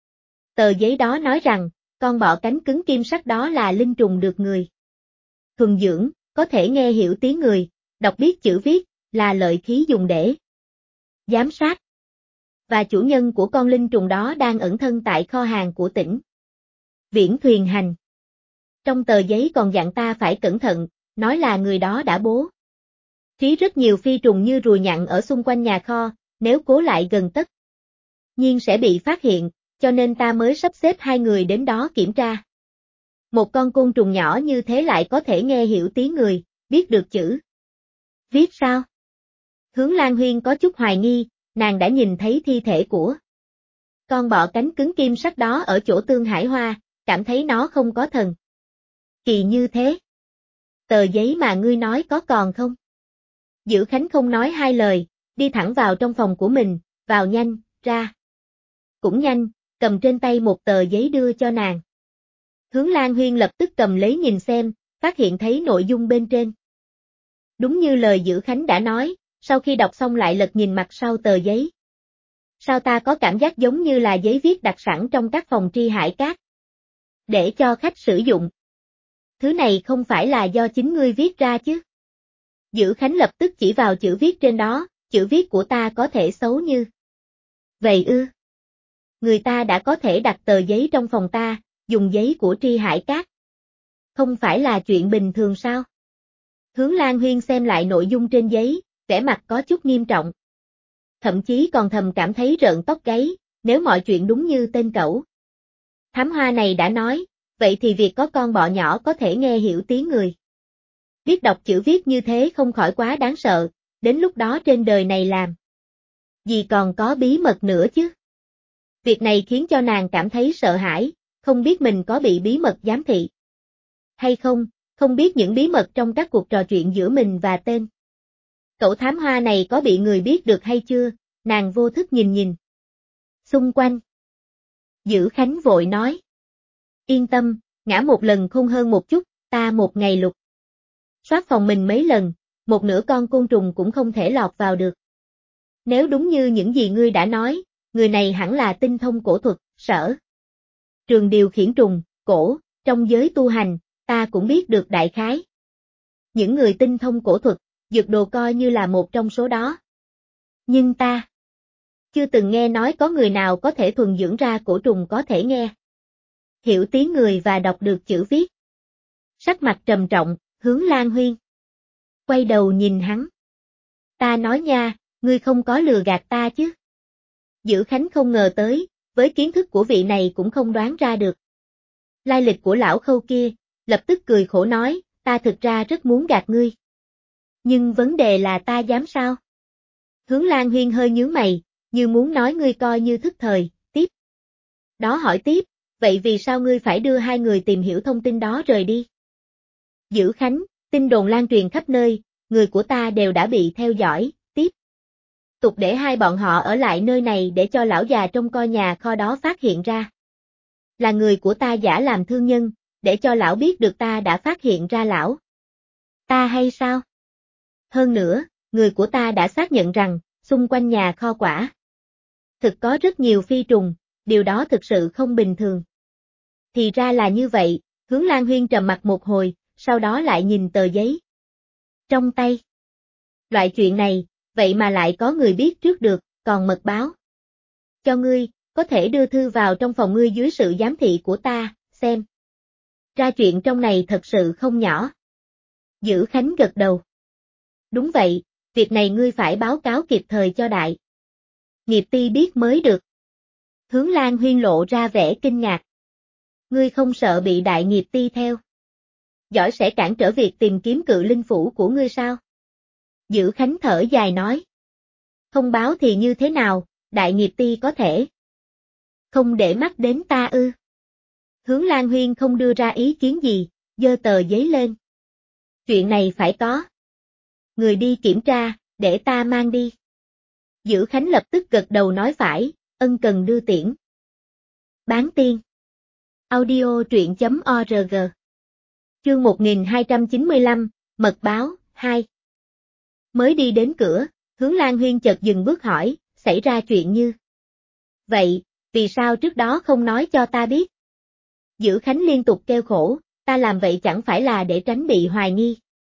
Tờ giấy đó nói rằng, con bọ cánh cứng kim sắc đó là linh trùng được người thuần dưỡng, có thể nghe hiểu tiếng người, đọc biết chữ viết, là lợi khí dùng để giám sát. Và chủ nhân của con linh trùng đó đang ẩn thân tại kho hàng của tỉnh Viễn thuyền hành. Trong tờ giấy còn dặn ta phải cẩn thận, nói là người đó đã bố trí rất nhiều phi trùng như ruồi nhặn ở xung quanh nhà kho, nếu cố lại gần tất nhiên sẽ bị phát hiện, cho nên ta mới sắp xếp 2 người đến đó kiểm tra. Một con côn trùng nhỏ như thế lại có thể nghe hiểu tiếng người, biết được chữ viết sao? Hướng Lan Huyên có chút hoài nghi, nàng đã nhìn thấy thi thể của con bọ cánh cứng kim sắt đó ở chỗ Tương Hải Hoa, cảm thấy nó không có thần kỳ như thế. Tờ giấy mà ngươi nói có còn không? Dữ Khánh không nói hai lời, đi thẳng vào trong phòng của mình, vào nhanh, ra cũng nhanh, cầm trên tay một tờ giấy đưa cho nàng. Hướng Lan Huyên lập tức cầm lấy nhìn xem, phát hiện thấy nội dung bên trên. Đúng như lời Dữ Khánh đã nói, sau khi đọc xong lại lật nhìn mặt sau tờ giấy. Sao ta có cảm giác giống như là giấy viết đặt sẵn trong các phòng tri hải cát, để cho khách sử dụng. Thứ này không phải là do chính ngươi viết ra chứ? Dữ Khánh lập tức chỉ vào chữ viết trên đó, chữ viết của ta có thể xấu như vậy ư? Người ta đã có thể đặt tờ giấy trong phòng ta, dùng giấy của tri hải cát. Không phải là chuyện bình thường sao? Hướng Lan Huyên xem lại nội dung trên giấy, vẻ mặt có chút nghiêm trọng. Thậm chí còn thầm cảm thấy rợn tóc gáy, nếu mọi chuyện đúng như tên cẩu thám hoa này đã nói, vậy thì việc có con bọ nhỏ có thể nghe hiểu tiếng người biết đọc chữ viết như thế không khỏi quá đáng sợ, đến lúc đó trên đời này làm gì còn có bí mật nữa chứ. Việc này khiến cho nàng cảm thấy sợ hãi, không biết mình có bị bí mật giám thị hay không, không biết những bí mật trong các cuộc trò chuyện giữa mình và tên cậu thám hoa này có bị người biết được hay chưa, nàng vô thức nhìn xung quanh. Dữ Khánh vội nói. Yên tâm, ngã một lần không hơn một chút, ta một ngày lục soát phòng mình mấy lần, một nửa con côn trùng cũng không thể lọt vào được. Nếu đúng như những gì ngươi đã nói, người này hẳn là tinh thông cổ thuật, sở trường điều khiển trùng, cổ, trong giới tu hành, ta cũng biết được đại khái. Những người tinh thông cổ thuật, dược đồ coi như là một trong số đó. Nhưng ta chưa từng nghe nói có người nào có thể thuần dưỡng ra cổ trùng có thể nghe hiểu tiếng người và đọc được chữ viết. Sắc mặt trầm trọng, Hướng Lan Huyên quay đầu nhìn hắn. Ta nói nha, ngươi không có lừa gạt ta chứ? Dữ Khánh không ngờ tới, với kiến thức của vị này cũng không đoán ra được lai lịch của lão Khâu kia, lập tức cười khổ nói, ta thực ra rất muốn gạt ngươi. Nhưng vấn đề là ta dám sao? Hướng Lan Huyên hơi nhướng mày, như muốn nói ngươi coi như thức thời, tiếp. Đó hỏi tiếp, vậy vì sao ngươi phải đưa 2 người tìm hiểu thông tin đó rời đi? Dữ Khánh, tin đồn lan truyền khắp nơi, người của ta đều đã bị theo dõi, tiếp. Tục để 2 bọn họ ở lại nơi này để cho lão già trông coi nhà kho đó phát hiện ra. Là người của ta giả làm thương nhân, để cho lão biết được ta đã phát hiện ra lão. Ta hay sao? Hơn nữa, người của ta đã xác nhận rằng, xung quanh nhà kho quả thực có rất nhiều phi trùng, điều đó thực sự không bình thường. Thì ra là như vậy, Hướng Lan Huyên trầm mặt một hồi, sau đó lại nhìn tờ giấy trong tay. Loại chuyện này, vậy mà lại có người biết trước được, còn mật báo cho ngươi, có thể đưa thư vào trong phòng ngươi dưới sự giám thị của ta, xem. Ra chuyện trong này thật sự không nhỏ. Dữ Khánh gật đầu. Đúng vậy, việc này ngươi phải báo cáo kịp thời cho đại nghiệp ty biết mới được. Hướng Lan Huyên lộ ra vẻ kinh ngạc. Ngươi không sợ bị đại nghiệp ty theo dõi sẽ cản trở việc tìm kiếm cự linh phủ của ngươi sao? Dữ Khánh thở dài nói. Không báo thì như thế nào, đại nghiệp ty có thể không để mắt đến ta ư? Hướng Lan Huyên không đưa ra ý kiến gì, giơ tờ giấy lên. Chuyện này phải có người đi kiểm tra, để ta mang đi. Dữ Khánh lập tức gật đầu nói phải, ân cần đưa tiễn. Bán tiên. Audio truyện.org. Chương 1295, Mật báo, 2. Mới đi đến cửa, Hướng Lan Huyên chợt dừng bước hỏi, xảy ra chuyện như vậy, vì sao trước đó không nói cho ta biết? Dữ Khánh liên tục kêu khổ, ta làm vậy chẳng phải là để tránh bị hoài nghi.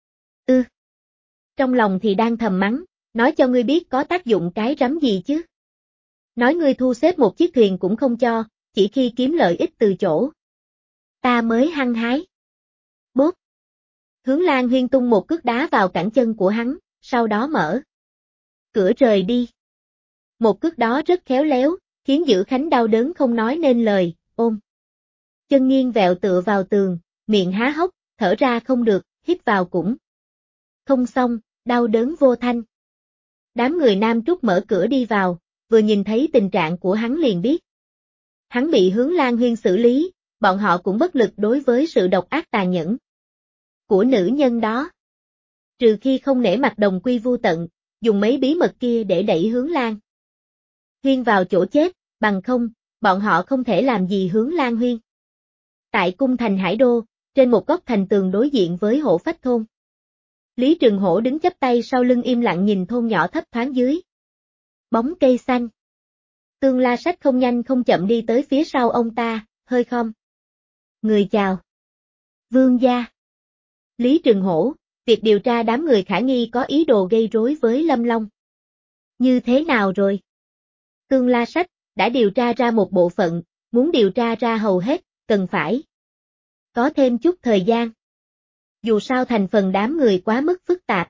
Trong lòng thì đang thầm mắng, nói cho ngươi biết có tác dụng cái rắm gì chứ? Nói ngươi thu xếp một chiếc thuyền cũng không cho, chỉ khi kiếm lợi ích từ chỗ Ta mới hăng hái. Bốp. Hướng Lan Huyên tung một cước đá vào cẳng chân của hắn, sau đó mở cửa rời đi. Một cước đó rất khéo léo, khiến Dữ Khánh đau đớn không nói nên lời, ôm chân nghiêng vẹo tựa vào tường, miệng há hốc, thở ra không được, hít vào cũng không xong, đau đớn vô thanh. Đám người Nam Trúc mở cửa đi vào, vừa nhìn thấy tình trạng của hắn liền biết. Hắn bị Hướng Lan Huyên xử lý, bọn họ cũng bất lực đối với sự độc ác tàn nhẫn của nữ nhân đó. Trừ khi không nể mặt đồng quy vu tận, dùng mấy bí mật kia để đẩy Hướng Lan Huyên vào chỗ chết, bằng không, bọn họ không thể làm gì Hướng Lan Huyên. Tại cung thành Hải Đô, trên một góc thành tường đối diện với Hổ Phách thôn. Lý Trường Hổ đứng chắp tay sau lưng im lặng nhìn thôn nhỏ thấp thoáng dưới bóng cây xanh. Tương La Sách không nhanh không chậm đi tới phía sau ông ta, hơi khom người chào. Vương gia. Lý Trường Hổ, việc điều tra đám người khả nghi có ý đồ gây rối với Lâm Long. Như thế nào rồi? Tương La Sách, đã điều tra ra một bộ phận, muốn điều tra ra hầu hết, cần phải có thêm chút thời gian. Dù sao thành phần đám người quá mức phức tạp.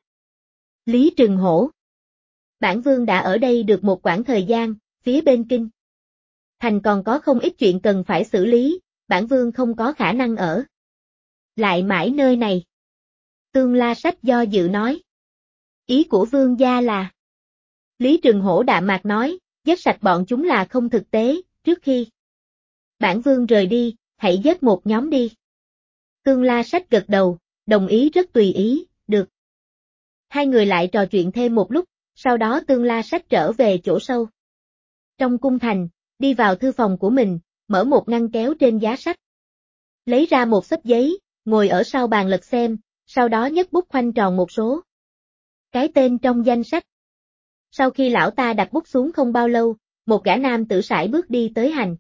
Lý Trường Hổ. Bản vương đã ở đây được một quãng thời gian, phía bên Kinh thành còn có không ít chuyện cần phải xử lý, bản vương không có khả năng ở lại mãi nơi này. Tương La Sách do dự nói. Ý của vương gia là... Lý Trường Hổ đạm mạc nói, giết sạch bọn chúng là không thực tế, trước khi bản vương rời đi, hãy giết một nhóm đi. Tương La Sách gật đầu, đồng ý rất tùy ý, được. Hai người lại trò chuyện thêm một lúc, sau đó Tương La Sách trở về chỗ sâu trong cung thành, đi vào thư phòng của mình, mở một ngăn kéo trên giá sách. Lấy ra một xấp giấy, ngồi ở sau bàn lật xem, sau đó nhấc bút khoanh tròn một số cái tên trong danh sách. Sau khi lão ta đặt bút xuống không bao lâu, một gã nam tử sải bước đi tới hành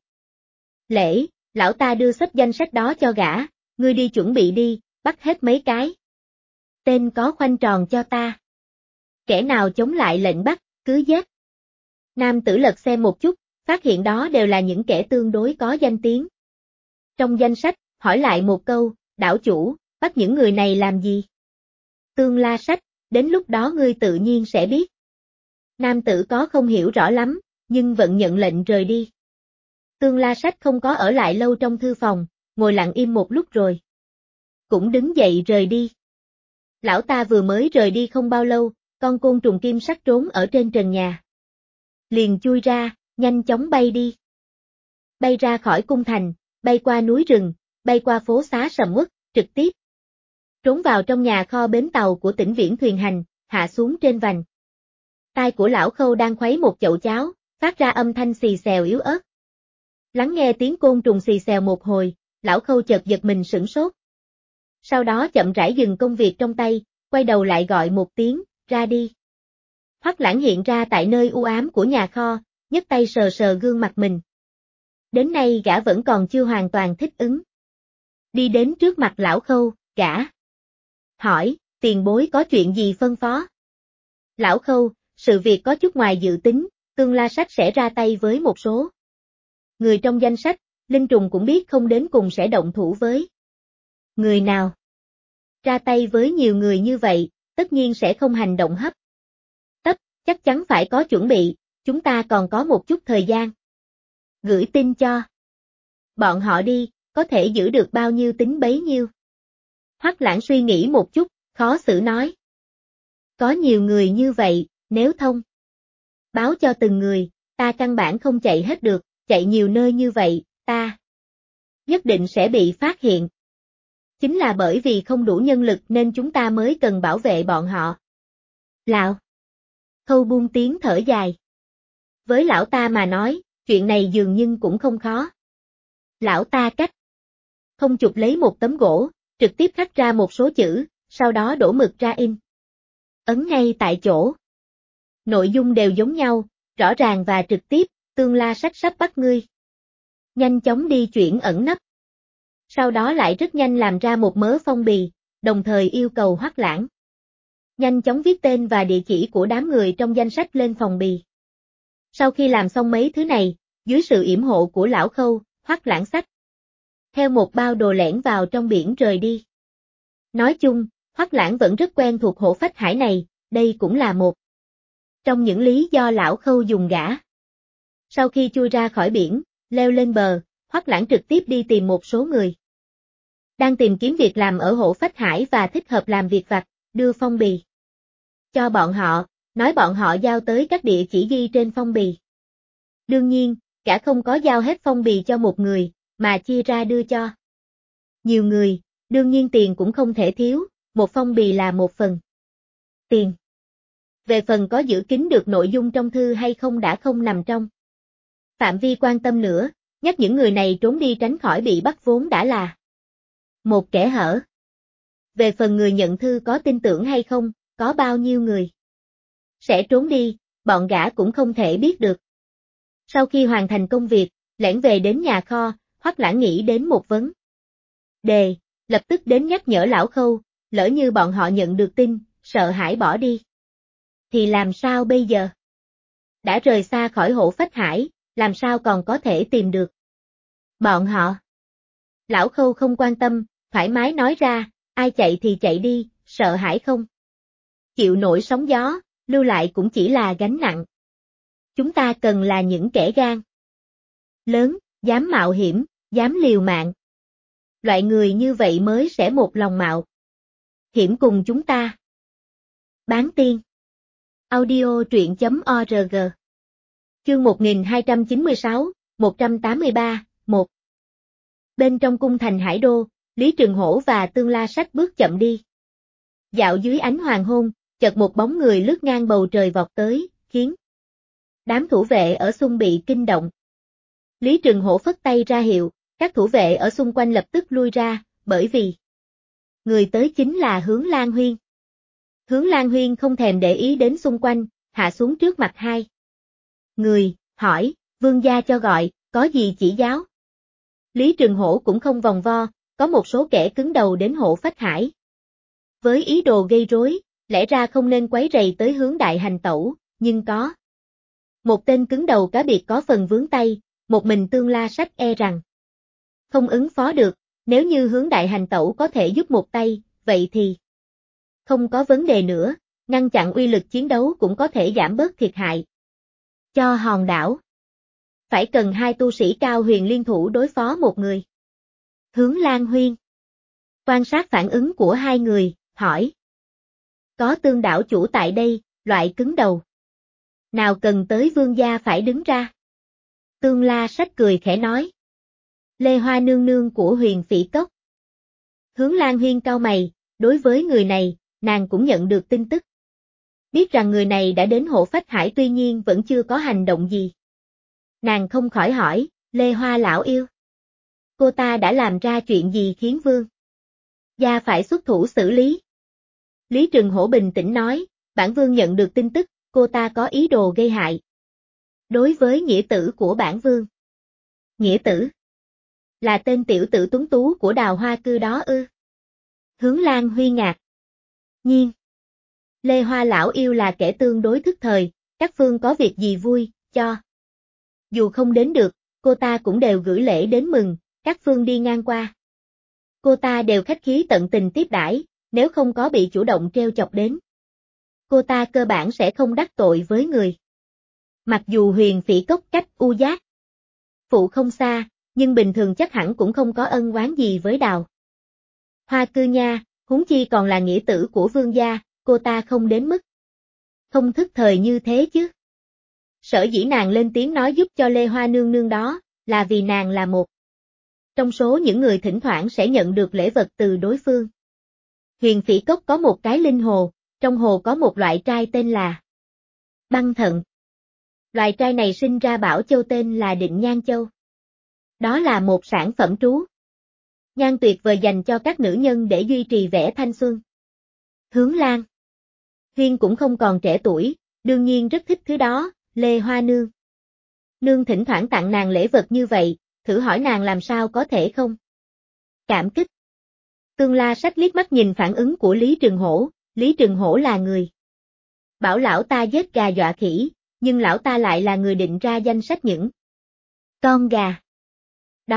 lễ, lão ta đưa xấp danh sách đó cho gã, ngươi đi chuẩn bị đi, bắt hết mấy cái tên có khoanh tròn cho ta. Kẻ nào chống lại lệnh bắt, cứ giết. Nam tử lật xem một chút, phát hiện đó đều là những kẻ tương đối có danh tiếng. Trong danh sách, hỏi lại một câu, đảo chủ, bắt những người này làm gì? Tương La Sách, đến lúc đó ngươi tự nhiên sẽ biết. Nam tử có không hiểu rõ lắm, nhưng vẫn nhận lệnh rời đi. Tương La Sách không có ở lại lâu trong thư phòng, ngồi lặng im một lúc rồi cũng đứng dậy rời đi. Lão ta vừa mới rời đi không bao lâu, con côn trùng kim sắc trốn ở trên trần nhà. Liền chui ra, nhanh chóng bay đi. Bay ra khỏi cung thành, bay qua núi rừng, bay qua phố xá sầm uất, trực tiếp trốn vào trong nhà kho bến tàu của Tĩnh Viễn Thuyền Hành, hạ xuống trên vành. Tai của lão Khâu đang khuấy một chậu cháo, phát ra âm thanh xì xèo yếu ớt. Lắng nghe tiếng côn trùng xì xèo một hồi, lão Khâu chợt giật mình sửng sốt. Sau đó chậm rãi dừng công việc trong tay, quay đầu lại gọi một tiếng, ra đi. Hoắc Lãng hiện ra tại nơi u ám của nhà kho, nhấc tay sờ sờ gương mặt mình. Đến nay gã vẫn còn chưa hoàn toàn thích ứng. Đi đến trước mặt lão Khâu, gã hỏi, tiền bối có chuyện gì phân phó? Lão Khâu, sự việc có chút ngoài dự tính, Tương La Sách sẽ ra tay với một số người trong danh sách, Linh Trùng cũng biết không đến cùng sẽ động thủ với người nào. Ra tay với nhiều người như vậy, tất nhiên sẽ không hành động hấp tấp, chắc chắn phải có chuẩn bị, chúng ta còn có một chút thời gian. Gửi tin cho bọn họ đi, có thể giữ được bao nhiêu tính bấy nhiêu. Hoắc Lãng suy nghĩ một chút, khó xử nói. Có nhiều người như vậy, nếu thông báo cho từng người, ta căn bản không chạy hết được, chạy nhiều nơi như vậy, ta nhất định sẽ bị phát hiện. Chính là bởi vì không đủ nhân lực nên chúng ta mới cần bảo vệ bọn họ. Lão Khâu buông tiếng thở dài. Với lão ta mà nói, chuyện này dường như cũng không khó. Lão ta cách không chụp lấy một tấm gỗ, trực tiếp khắc ra một số chữ, sau đó đổ mực ra in. Ấn ngay tại chỗ. Nội dung đều giống nhau, rõ ràng và trực tiếp, Tương La Sách sắp bắt ngươi. Nhanh chóng đi chuyển ẩn nấp. Sau đó lại rất nhanh làm ra một mớ phong bì, đồng thời yêu cầu Hoắc Lãng nhanh chóng viết tên và địa chỉ của đám người trong danh sách lên phòng bì. Sau khi làm xong mấy thứ này, dưới sự yểm hộ của lão Khâu, Hoắc Lãng xách theo một bao đồ lẻn vào trong biển rời đi. Nói chung, Hoắc Lãng vẫn rất quen thuộc hổ phách hải này, đây cũng là một trong những lý do lão Khâu dùng gã. Sau khi chui ra khỏi biển, leo lên bờ, Hoắc Lãng trực tiếp đi tìm một số người đang tìm kiếm việc làm ở hổ phách hải và thích hợp làm việc vặt, đưa phong bì cho bọn họ, nói bọn họ giao tới các địa chỉ ghi trên phong bì. Đương nhiên, gã không có giao hết phong bì cho một người, mà chia ra đưa cho nhiều người, đương nhiên tiền cũng không thể thiếu, một phong bì là một phần tiền. Về phần có giữ kín được nội dung trong thư hay không đã không nằm trong phạm vi quan tâm nữa, nhắc những người này trốn đi tránh khỏi bị bắt vốn đã là một kẽ hở. Về phần người nhận thư có tin tưởng hay không, có bao nhiêu người sẽ trốn đi, bọn gã cũng không thể biết được. Sau khi hoàn thành công việc, lẻn về đến nhà kho, Hoắc Lãng nghĩ đến một vấn đề, lập tức đến nhắc nhở lão Khâu, lỡ như bọn họ nhận được tin, sợ hãi bỏ đi. Thì làm sao bây giờ? Đã rời xa khỏi hổ phách hải, làm sao còn có thể tìm được bọn họ? Lão Khâu không quan tâm, thoải mái nói ra, ai chạy thì chạy đi, sợ hãi không chịu nổi sóng gió, lưu lại cũng chỉ là gánh nặng. Chúng ta cần là những kẻ gan lớn, dám mạo hiểm, dám liều mạng. Loại người như vậy mới sẽ một lòng mạo hiểm cùng chúng ta. Bán tiên. Audio truyện.org. Chương 1296, 183, 1. Bên trong cung thành Hải Đô, Lý Trường Hổ và Tương La Sách bước chậm đi. Dạo dưới ánh hoàng hôn, chợt một bóng người lướt ngang bầu trời vọt tới, khiến đám thủ vệ ở xung bị kinh động. Lý Trường Hổ phất tay ra hiệu, các thủ vệ ở xung quanh lập tức lui ra, bởi vì người tới chính là Hướng Lan Huyên. Hướng Lan Huyên không thèm để ý đến xung quanh, hạ xuống trước mặt hai người, hỏi, vương gia cho gọi, có gì chỉ giáo? Lý Trường Hổ cũng không vòng vo, có một số kẻ cứng đầu đến Hổ Phách Hải. Với ý đồ gây rối, lẽ ra không nên quấy rầy tới Hướng đại hành tẩu, nhưng có một tên cứng đầu cá biệt có phần vướng tay, một mình Tương La Sách e rằng không ứng phó được, nếu như Hướng đại hành tẩu có thể giúp một tay, vậy thì không có vấn đề nữa, ngăn chặn uy lực chiến đấu cũng có thể giảm bớt thiệt hại cho hòn đảo. Phải cần hai tu sĩ cao huyền liên thủ đối phó một người. Hướng Lan Huyên quan sát phản ứng của hai người, hỏi. Có Tương đảo chủ tại đây, loại cứng đầu nào cần tới vương gia phải đứng ra? Tương La Sách cười khẽ nói. Lê Hoa nương nương của Huyền Phỉ Cốc. Hướng Lan Huyên cau mày, đối với người này, nàng cũng nhận được tin tức. Biết rằng người này đã đến Hộ Phách Hải tuy nhiên vẫn chưa có hành động gì. Nàng không khỏi hỏi, Lê Hoa lão yêu. Cô ta đã làm ra chuyện gì khiến vương gia phải xuất thủ xử lý? Lý Trường Hổ bình tĩnh nói, bản vương nhận được tin tức, cô ta có ý đồ gây hại đối với nghĩa tử của bản vương. Nghĩa tử? Là tên tiểu tử tuấn tú của Đào Hoa Cư đó ư? Hướng Lan Huyên ngạc nhiên. Lê Hoa lão yêu là kẻ tương đối thức thời, các phương có việc gì vui, cho dù không đến được, cô ta cũng đều gửi lễ đến mừng, các phương đi ngang qua. Cô ta đều khách khí tận tình tiếp đãi, nếu không có bị chủ động treo chọc đến. Cô ta cơ bản sẽ không đắc tội với người. Mặc dù Huyền Phỉ Cốc cách U Giác Phụ không xa, nhưng bình thường chắc hẳn cũng không có ân oán gì với Đào Hoa Cư nha, huống chi còn là nghĩa tử của vương gia, cô ta không đến mức không thức thời như thế chứ. Sở dĩ nàng lên tiếng nói giúp cho Lê Hoa nương nương đó, là vì nàng là một trong số những người thỉnh thoảng sẽ nhận được lễ vật từ đối phương. Huyền Phỉ Cốc có một cái linh hồ, trong hồ có một loại trai tên là băng thận. Loài trai này sinh ra bảo châu tên là Định Nhan Châu. Đó là một sản phẩm trú nhan tuyệt vời dành cho các nữ nhân để duy trì vẻ thanh xuân. Hướng Lan Huyên cũng không còn trẻ tuổi, đương nhiên rất thích thứ đó, Lê Hoa nương nương thỉnh thoảng tặng nàng lễ vật như vậy, thử hỏi nàng làm sao có thể không cảm kích. Tương La Sách liếc mắt nhìn phản ứng của Lý Trường Hổ, Lý Trường Hổ là người bảo lão ta giết gà dọa khỉ, nhưng lão ta lại là người định ra danh sách những con gà đó,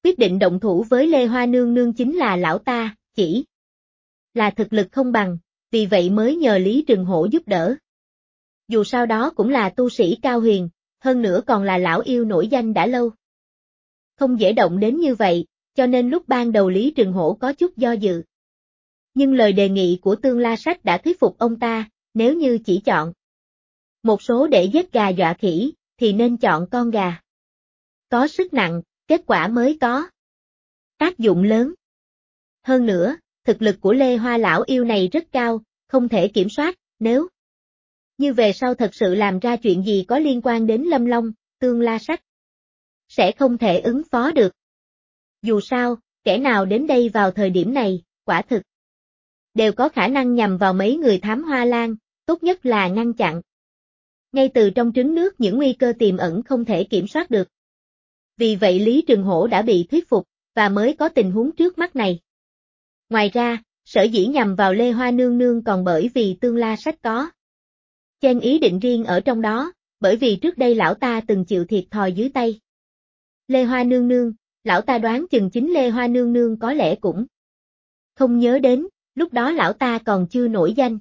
Quyết định động thủ với Lê Hoa Nương Nương chính là lão ta, chỉ là thực lực không bằng, vì vậy mới nhờ Lý Trừng Hổ giúp đỡ. Dù sao đó cũng là tu sĩ cao huyền, hơn nữa còn là lão yêu nổi danh đã lâu. Không dễ động đến như vậy, cho nên lúc ban đầu Lý Trừng Hổ có chút do dự. Nhưng lời đề nghị của Tương La Sách đã thuyết phục ông ta, nếu như chỉ chọn một số để giết gà dọa khỉ, thì nên chọn con gà. Có sức nặng, kết quả mới có tác dụng lớn. Hơn nữa, thực lực của Lê Hoa lão yêu này rất cao, không thể kiểm soát, nếu như về sau thật sự làm ra chuyện gì có liên quan đến Lâm Long, Tương La Sách sẽ không thể ứng phó được. Dù sao, kẻ nào đến đây vào thời điểm này, quả thực đều có khả năng nhằm vào mấy người thám hoa lan, tốt nhất là ngăn chặn ngay từ trong trứng nước những nguy cơ tiềm ẩn không thể kiểm soát được. Vì vậy Lý Trừng Hổ đã bị thuyết phục, và mới có tình huống trước mắt này. Ngoài ra, sở dĩ nhằm vào Lê Hoa Nương Nương còn bởi vì Tương La Sách có chen ý định riêng ở trong đó, bởi vì trước đây lão ta từng chịu thiệt thòi dưới tay Lê Hoa Nương Nương, lão ta đoán chừng chính Lê Hoa Nương Nương có lẽ cũng không nhớ đến, lúc đó lão ta còn chưa nổi danh.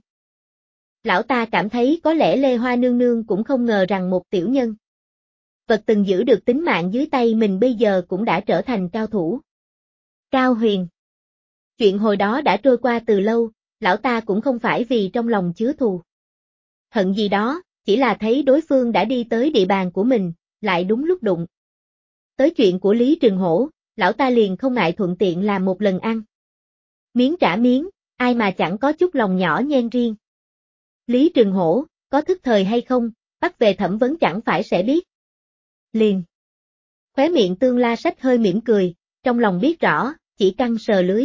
Lão ta cảm thấy có lẽ Lê Hoa Nương Nương cũng không ngờ rằng một tiểu nhân vật từng giữ được tính mạng dưới tay mình bây giờ cũng đã trở thành cao thủ. Cao huyền. Chuyện hồi đó đã trôi qua từ lâu, lão ta cũng không phải vì trong lòng chứa thù hận gì đó, chỉ là thấy đối phương đã đi tới địa bàn của mình, lại đúng lúc đụng tới chuyện của Lý Trừng Hổ, lão ta liền không ngại thuận tiện làm một lần ăn miếng trả miếng, ai mà chẳng có chút lòng nhỏ nhen riêng. Lý Trừng Hổ, có thức thời hay không, bắt về thẩm vấn chẳng phải sẽ biết. Liền. Khóe miệng Tương La Sách hơi mỉm cười, trong lòng biết rõ, chỉ căng sờ lưới.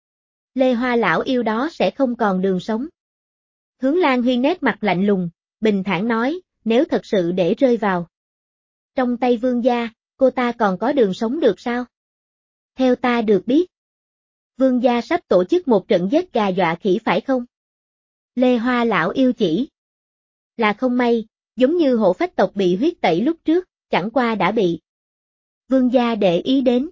Lê Hoa lão yêu đó sẽ không còn đường sống. Hướng Lan Huyên nét mặt lạnh lùng, bình thản nói, nếu thật sự để rơi vào trong tay Vương gia, cô ta còn có đường sống được sao? Theo ta được biết, Vương gia sắp tổ chức một trận giết gà dọa khỉ phải không? Lê Hoa lão yêu chỉ là không may, giống như hổ phách tộc bị huyết tẩy lúc trước, chẳng qua đã bị Vương gia để ý đến.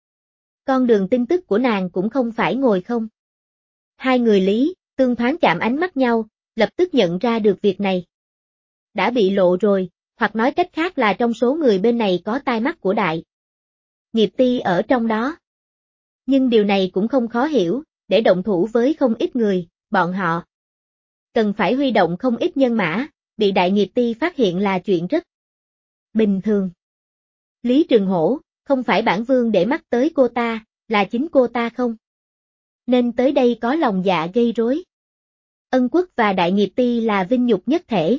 Con đường tin tức của nàng cũng không phải ngồi không. Hai người Lý, Tương thoáng chạm ánh mắt nhau, lập tức nhận ra được việc này đã bị lộ rồi, hoặc nói cách khác là trong số người bên này có tai mắt của đại nghiệp ti ở trong đó. Nhưng điều này cũng không khó hiểu, để động thủ với không ít người, bọn họ cần phải huy động không ít nhân mã, bị đại nghiệp ti phát hiện là chuyện rất bình thường. Lý Trừng Hổ, không phải bản vương để mắt tới cô ta, là chính cô ta không nên tới đây có lòng dạ gây rối. Ân Quốc và đại nghiệp ti là vinh nhục nhất thể.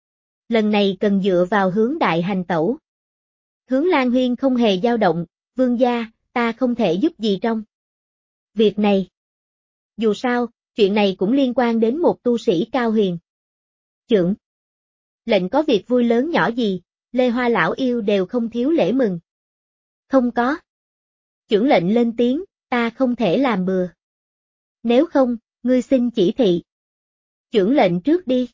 Lần này cần dựa vào Hướng đại hành tẩu. Hướng Lan Huyên không hề dao động, vương gia, ta không thể giúp gì trong việc này. Dù sao, chuyện này cũng liên quan đến một tu sĩ cao huyền. Chưởng lệnh có việc vui lớn nhỏ gì, Lê Hoa lão yêu đều không thiếu lễ mừng. Không có. Chưởng lệnh lên tiếng, ta không thể làm bừa. Nếu không, ngươi xin chỉ thị. Chưởng lệnh trước đi.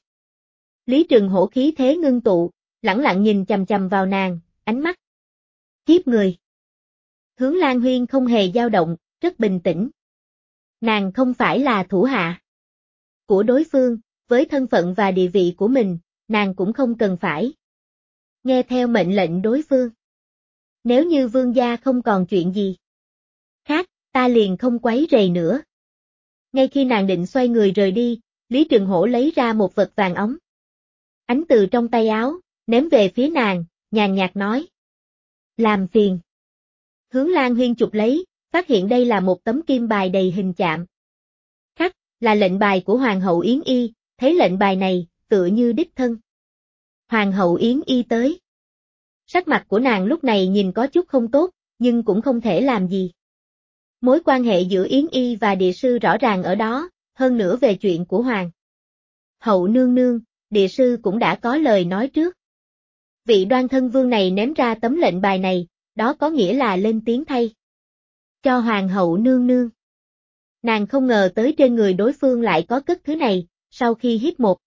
Lý Trừng Hổ khí thế ngưng tụ, lẳng lặng nhìn chằm chằm vào nàng, ánh mắt kiếp người. Hướng Lan Huyên không hề dao động, rất bình tĩnh. Nàng không phải là thủ hạ của đối phương, với thân phận và địa vị của mình, nàng cũng không cần phải nghe theo mệnh lệnh đối phương. Nếu như vương gia không còn chuyện gì khác, ta liền không quấy rầy nữa. Ngay khi nàng định xoay người rời đi, Lý Trừng Hổ lấy ra một vật vàng óng ánh từ trong tay áo, ném về phía nàng, nhàn nhạt nói. Làm phiền. Hướng Lan Huyên chụp lấy, phát hiện đây là một tấm kim bài đầy hình chạm khắc, là lệnh bài của Hoàng hậu Yến Y, thấy lệnh bài này, tựa như đích thân Hoàng hậu Yến Y tới. Sắc mặt của nàng lúc này nhìn có chút không tốt, nhưng cũng không thể làm gì. Mối quan hệ giữa Yến Y và địa sư rõ ràng ở đó, hơn nữa về chuyện của Hoàng hậu nương nương, địa sư cũng đã có lời nói trước. Vị đoan thân vương này ném ra tấm lệnh bài này, đó có nghĩa là lên tiếng thay cho Hoàng hậu nương nương. Nàng không ngờ tới trên người đối phương lại có cất thứ này, sau khi hít một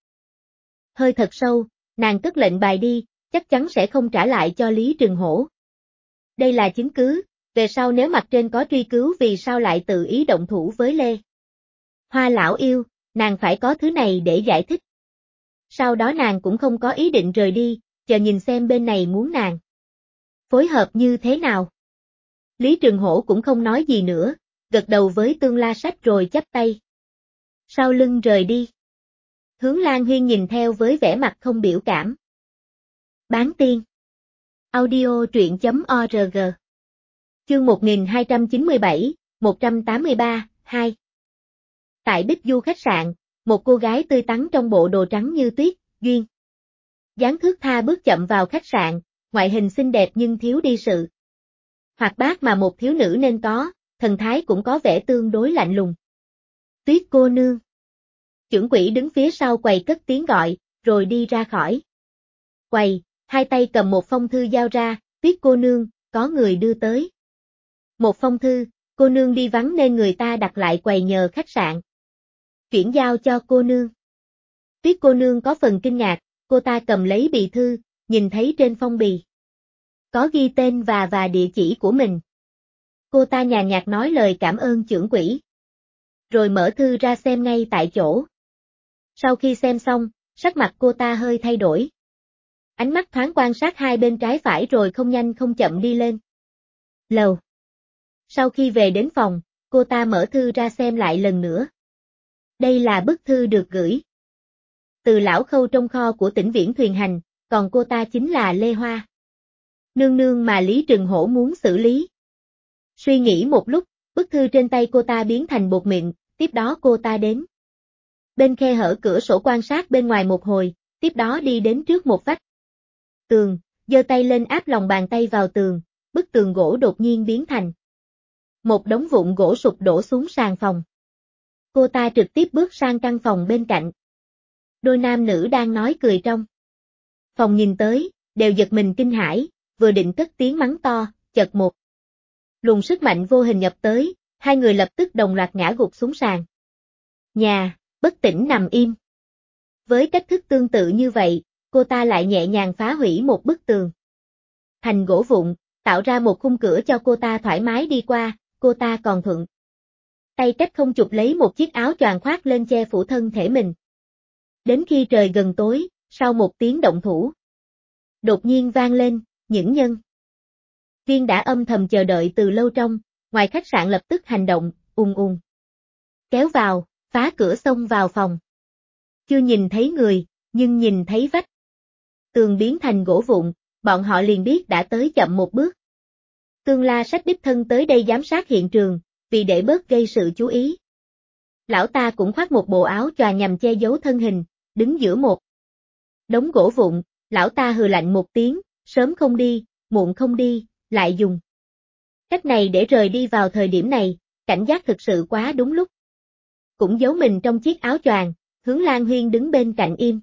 hơi thật sâu, nàng cất lệnh bài đi, chắc chắn sẽ không trả lại cho Lý Trừng Hổ. Đây là chứng cứ, Về sau nếu mặt trên có truy cứu vì sao lại tự ý động thủ với Lê Hoa lão yêu, nàng phải có thứ này để giải thích. Sau đó nàng cũng không có ý định rời đi, chờ nhìn xem bên này muốn nàng phối hợp như thế nào. Lý Trường Hổ cũng không nói gì nữa, gật đầu với Tương La Sách rồi chắp tay. Sau lưng rời đi. Hướng Lan Huyên nhìn theo với vẻ mặt không biểu cảm. Bán tiên. Audio truyện.org. Chương 1297, 183, 2. Tại Bích Du khách sạn, một cô gái tươi tắn trong bộ đồ trắng như tuyết, duyên dáng thướt tha bước chậm vào khách sạn, ngoại hình xinh đẹp nhưng thiếu đi sự hoạt bát mà một thiếu nữ nên có, thần thái cũng có vẻ tương đối lạnh lùng. Tuyết cô nương. Chưởng quỹ đứng phía sau quầy cất tiếng gọi, rồi đi ra khỏi quầy, hai tay cầm một phong thư giao ra, Tuyết cô nương, có người đưa tới. Một phong thư, cô nương đi vắng nên người ta đặt lại quầy nhờ khách sạn chuyển giao cho cô nương. Tuyết cô nương có phần kinh ngạc, cô ta cầm lấy bì thư, nhìn thấy trên phong bì có ghi tên và địa chỉ của mình. Cô ta nhàn nhạt nói lời cảm ơn chưởng quỹ, rồi mở thư ra xem ngay tại chỗ. Sau khi xem xong, sắc mặt cô ta hơi thay đổi. Ánh mắt thoáng quan sát hai bên trái phải rồi không nhanh không chậm đi lên lầu. Sau khi về đến phòng, cô ta mở thư ra xem lại lần nữa. Đây là bức thư được gửi từ lão Khâu trong kho của Tĩnh Viễn Thuyền Hành, còn cô ta chính là Lê Hoa nương nương mà Lý Trường Hổ muốn xử lý. Suy nghĩ một lúc, bức thư trên tay cô ta biến thành bột mịn, tiếp đó cô ta đến bên khe hở cửa sổ quan sát bên ngoài một hồi, tiếp đó đi đến trước một vách tường, giơ tay lên áp lòng bàn tay vào tường, bức tường gỗ đột nhiên biến thành một đống vụn gỗ sụp đổ xuống sàn phòng. Cô ta trực tiếp bước sang căn phòng bên cạnh. Đôi nam nữ đang nói cười trong phòng nhìn tới, đều giật mình kinh hãi, vừa định cất tiếng mắng to, chợt một luồng sức mạnh vô hình nhập tới, hai người lập tức đồng loạt ngã gục xuống sàn nhà, bất tỉnh nằm im. Với cách thức tương tự như vậy, cô ta lại nhẹ nhàng phá hủy một bức tường thành gỗ vụn, tạo ra một khung cửa cho cô ta thoải mái đi qua, cô ta còn thuận tay cách không chụp lấy một chiếc áo choàng khoác lên che phủ thân thể mình. Đến khi trời gần tối, sau một tiếng động thủ đột nhiên vang lên, những nhân viên đã âm thầm chờ đợi từ lâu trong ngoài khách sạn lập tức hành động, ùn kéo vào, phá cửa xông vào phòng. Chưa nhìn thấy người, nhưng nhìn thấy vách tường biến thành gỗ vụn, bọn họ liền biết đã tới chậm một bước. Tương La Sách đích thân tới đây giám sát hiện trường, vì để bớt gây sự chú ý. Lão ta cũng khoác một bộ áo choàng nhằm che giấu thân hình, đứng giữa một đống gỗ vụn, lão ta hừ lạnh một tiếng, sớm không đi, muộn không đi, lại dùng cách này để rời đi vào thời điểm này, cảnh giác thực sự quá đúng lúc. Cũng giấu mình trong chiếc áo choàng, Hướng Lan Huyên đứng bên cạnh im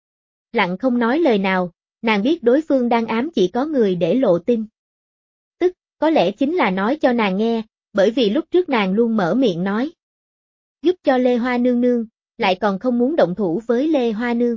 lặng không nói lời nào, nàng biết đối phương đang ám chỉ có người để lộ tin. Tức, có lẽ chính là nói cho nàng nghe, bởi vì lúc trước nàng luôn mở miệng nói giúp cho Lê Hoa nương nương, lại còn không muốn động thủ với Lê Hoa nương.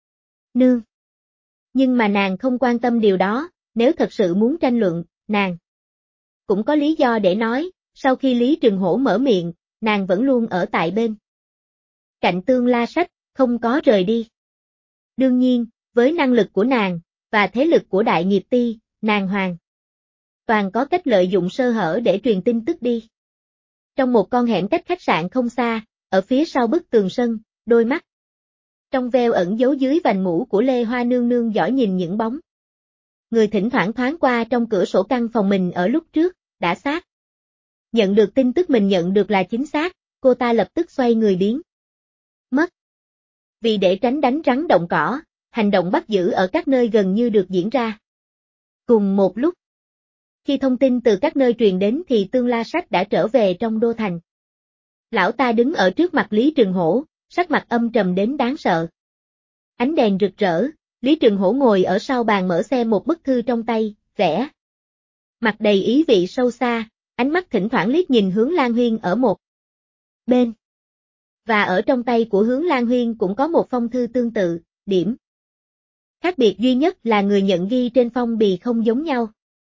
Nhưng mà nàng không quan tâm điều đó, nếu thật sự muốn tranh luận, nàng cũng có lý do để nói, sau khi Lý Trường Hổ mở miệng, nàng vẫn luôn ở tại bên cạnh Tương La Sách, không có rời đi. Đương nhiên, với năng lực của nàng, và thế lực của Đại Nghiệp Ti, nàng hoàn toàn có cách lợi dụng sơ hở để truyền tin tức đi. Trong một con hẻm cách khách sạn không xa, ở phía sau bức tường sân, đôi mắt trong veo ẩn giấu dưới vành mũ của Lê Hoa nương nương dõi nhìn những bóng người thỉnh thoảng thoáng qua trong cửa sổ căn phòng mình ở lúc trước, đã xác nhận được tin tức mình nhận được là chính xác, cô ta lập tức xoay người biến mất. Vì để tránh đánh rắn động cỏ, hành động bắt giữ ở các nơi gần như được diễn ra cùng một lúc. Khi thông tin từ các nơi truyền đến thì Tương La Sách đã trở về trong đô thành. Lão ta đứng ở trước mặt Lý Trường Hổ, sắc mặt âm trầm đến đáng sợ. Ánh đèn rực rỡ, Lý Trường Hổ ngồi ở sau bàn mở xem một bức thư trong tay, vẻ mặt đầy ý vị sâu xa, ánh mắt thỉnh thoảng liếc nhìn Hướng Lan Huyên ở một bên. Và ở trong tay của Hướng Lan Huyên cũng có một phong thư tương tự, điểm khác biệt duy nhất là người nhận ghi trên phong bì không giống nhau.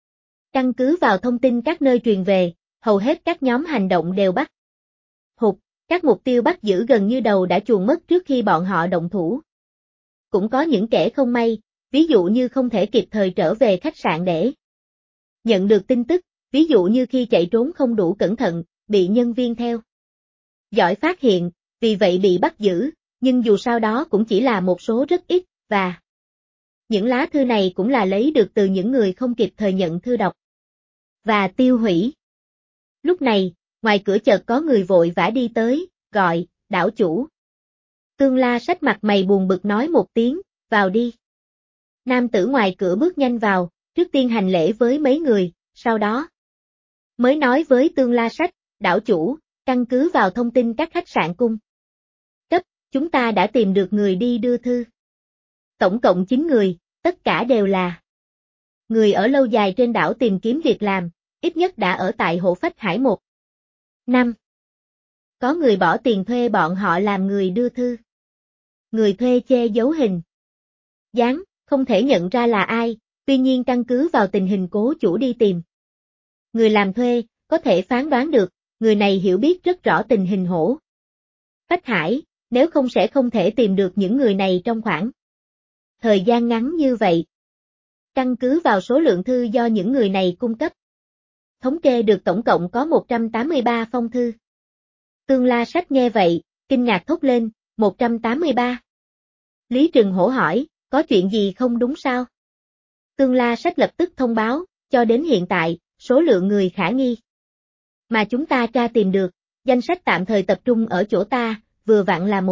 Căn cứ vào thông tin các nơi truyền về, hầu hết các nhóm hành động đều bắt hụt, các mục tiêu bắt giữ gần như đầu đã chuồn mất trước khi bọn họ động thủ. Cũng có những kẻ không may, ví dụ như không thể kịp thời trở về khách sạn để nhận được tin tức, ví dụ như khi chạy trốn không đủ cẩn thận, bị nhân viên theo dõi phát hiện, vì vậy bị bắt giữ, nhưng dù sao đó cũng chỉ là một số rất ít, và những lá thư này cũng là lấy được từ những người không kịp thời nhận thư đọc và tiêu hủy. Lúc này, ngoài cửa chợt có người vội vã đi tới, gọi, đảo chủ. Tương La Sách mặt mày buồn bực nói một tiếng, vào đi. Nam tử ngoài cửa bước nhanh vào, trước tiên hành lễ với mấy người, sau đó mới nói với Tương La Sách, đảo chủ, căn cứ vào thông tin các khách sạn cung cấp, chúng ta đã tìm được người đi đưa thư. Tổng cộng 9 người, tất cả đều là người ở lâu dài trên đảo tìm kiếm việc làm, ít nhất đã ở tại Hộ Phách Hải 1 năm. Có người bỏ tiền thuê bọn họ làm người đưa thư. Người thuê che giấu hình dáng, không thể nhận ra là ai, tuy nhiên căn cứ vào tình hình cố chủ đi tìm người làm thuê, có thể phán đoán được, người này hiểu biết rất rõ tình hình Hổ Phách Hải, nếu không sẽ không thể tìm được những người này trong khoảng thời gian ngắn như vậy. Căn cứ vào số lượng thư do những người này cung cấp, thống kê được tổng cộng có 183 phong thư. Tương La Sách nghe vậy, kinh ngạc thốt lên, 183. Lý Trừng Hổ hỏi, có chuyện gì không đúng sao? Tương La Sách lập tức thông báo, cho đến hiện tại, số lượng người khả nghi mà chúng ta tra tìm được, danh sách tạm thời tập trung ở chỗ ta, vừa vặn là